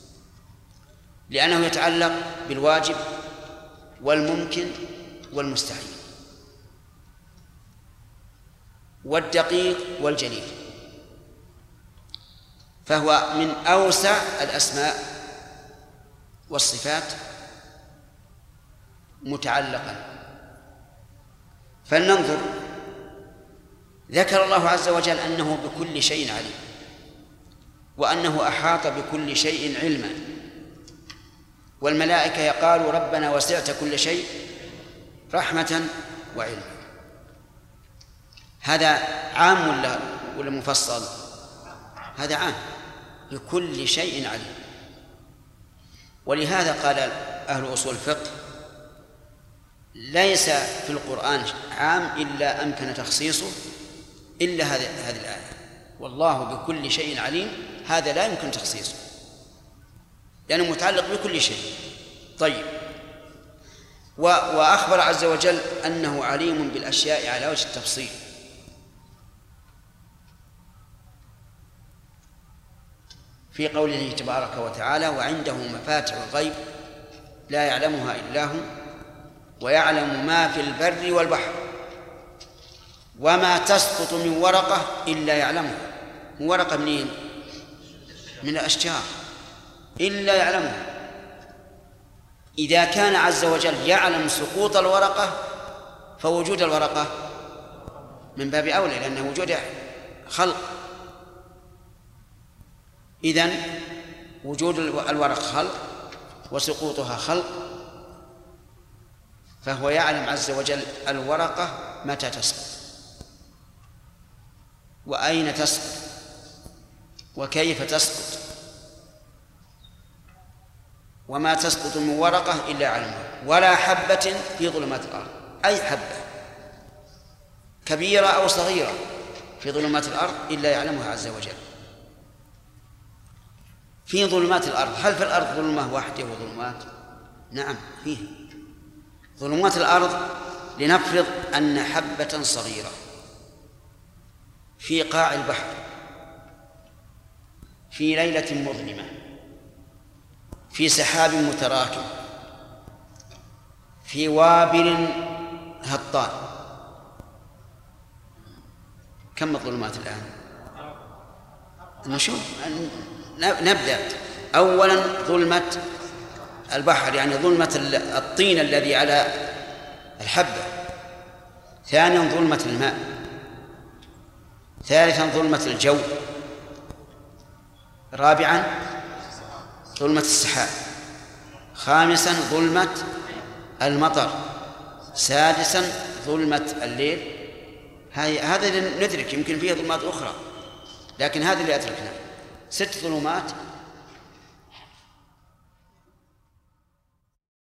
لأنه يتعلق بالواجب والممكن والمستحيل والدقيق والجليل، فهو من أوسع الأسماء والصفات متعلقا. فلننظر، ذكر الله عز وجل أنه بكل شيء عليم، وأنه أحاط بكل شيء علما، والملائكة قالوا ربنا وسعت كل شيء رحمة وعلما. هذا عام ولا مفصل؟ هذا عام، بكل شيء عليم. ولهذا قال أهل أصول الفقه ليس في القرآن عام إلا أمكن تخصيصه إلا هذه الآية، والله بكل شيء عليم، هذا لا يمكن تخصيصه لأنه متعلق بكل شيء. طيب، وأخبر عز وجل أنه عليم بالأشياء على وجه التفصيل، في قوله تبارك وتعالى وعنده مفاتح الغيب لا يعلمها إلا هو ويعلم ما في البر والبحر وما تسقط من ورقة إلا يعلمها. ورقة منين؟ من الأشجار، إلا يعلمها. إذا كان عز وجل يعلم سقوط الورقة فوجود الورقة من باب أولى، لأنه وجود خلق. إذن وجود الورق خلق وسقوطها خلق، فهو يعلم عز وجل الورقة متى تسقط وأين تسقط وكيف تسقط، وما تسقط من ورقة إلا يعلمها، ولا حبة في ظلمات الأرض، أي حبة كبيرة أو صغيرة في ظلمات الأرض إلا يعلمها عز وجل. في ظلمات الأرض، هل في الأرض ظلمة واحدة وظلمات؟ نعم فيه ظلمات الأرض. لنفرض أن حبة صغيرة في قاع البحر في ليلة مظلمة في سحاب متراكم في وابل هطال. كم الظلمات الآن؟ نشوف نبدأ. أولا ظلمة البحر، يعني ظلمة الطين الذي على الحبة. ثانيا ظلمة الماء. ثالثا ظلمة الجو. رابعا ظلمة السحاب. خامسا ظلمة المطر. سادسا ظلمة الليل. هذا ندرك، يمكن فيها ظلمات أخرى لكن هذا اللي أدركنا، 6 ظلمات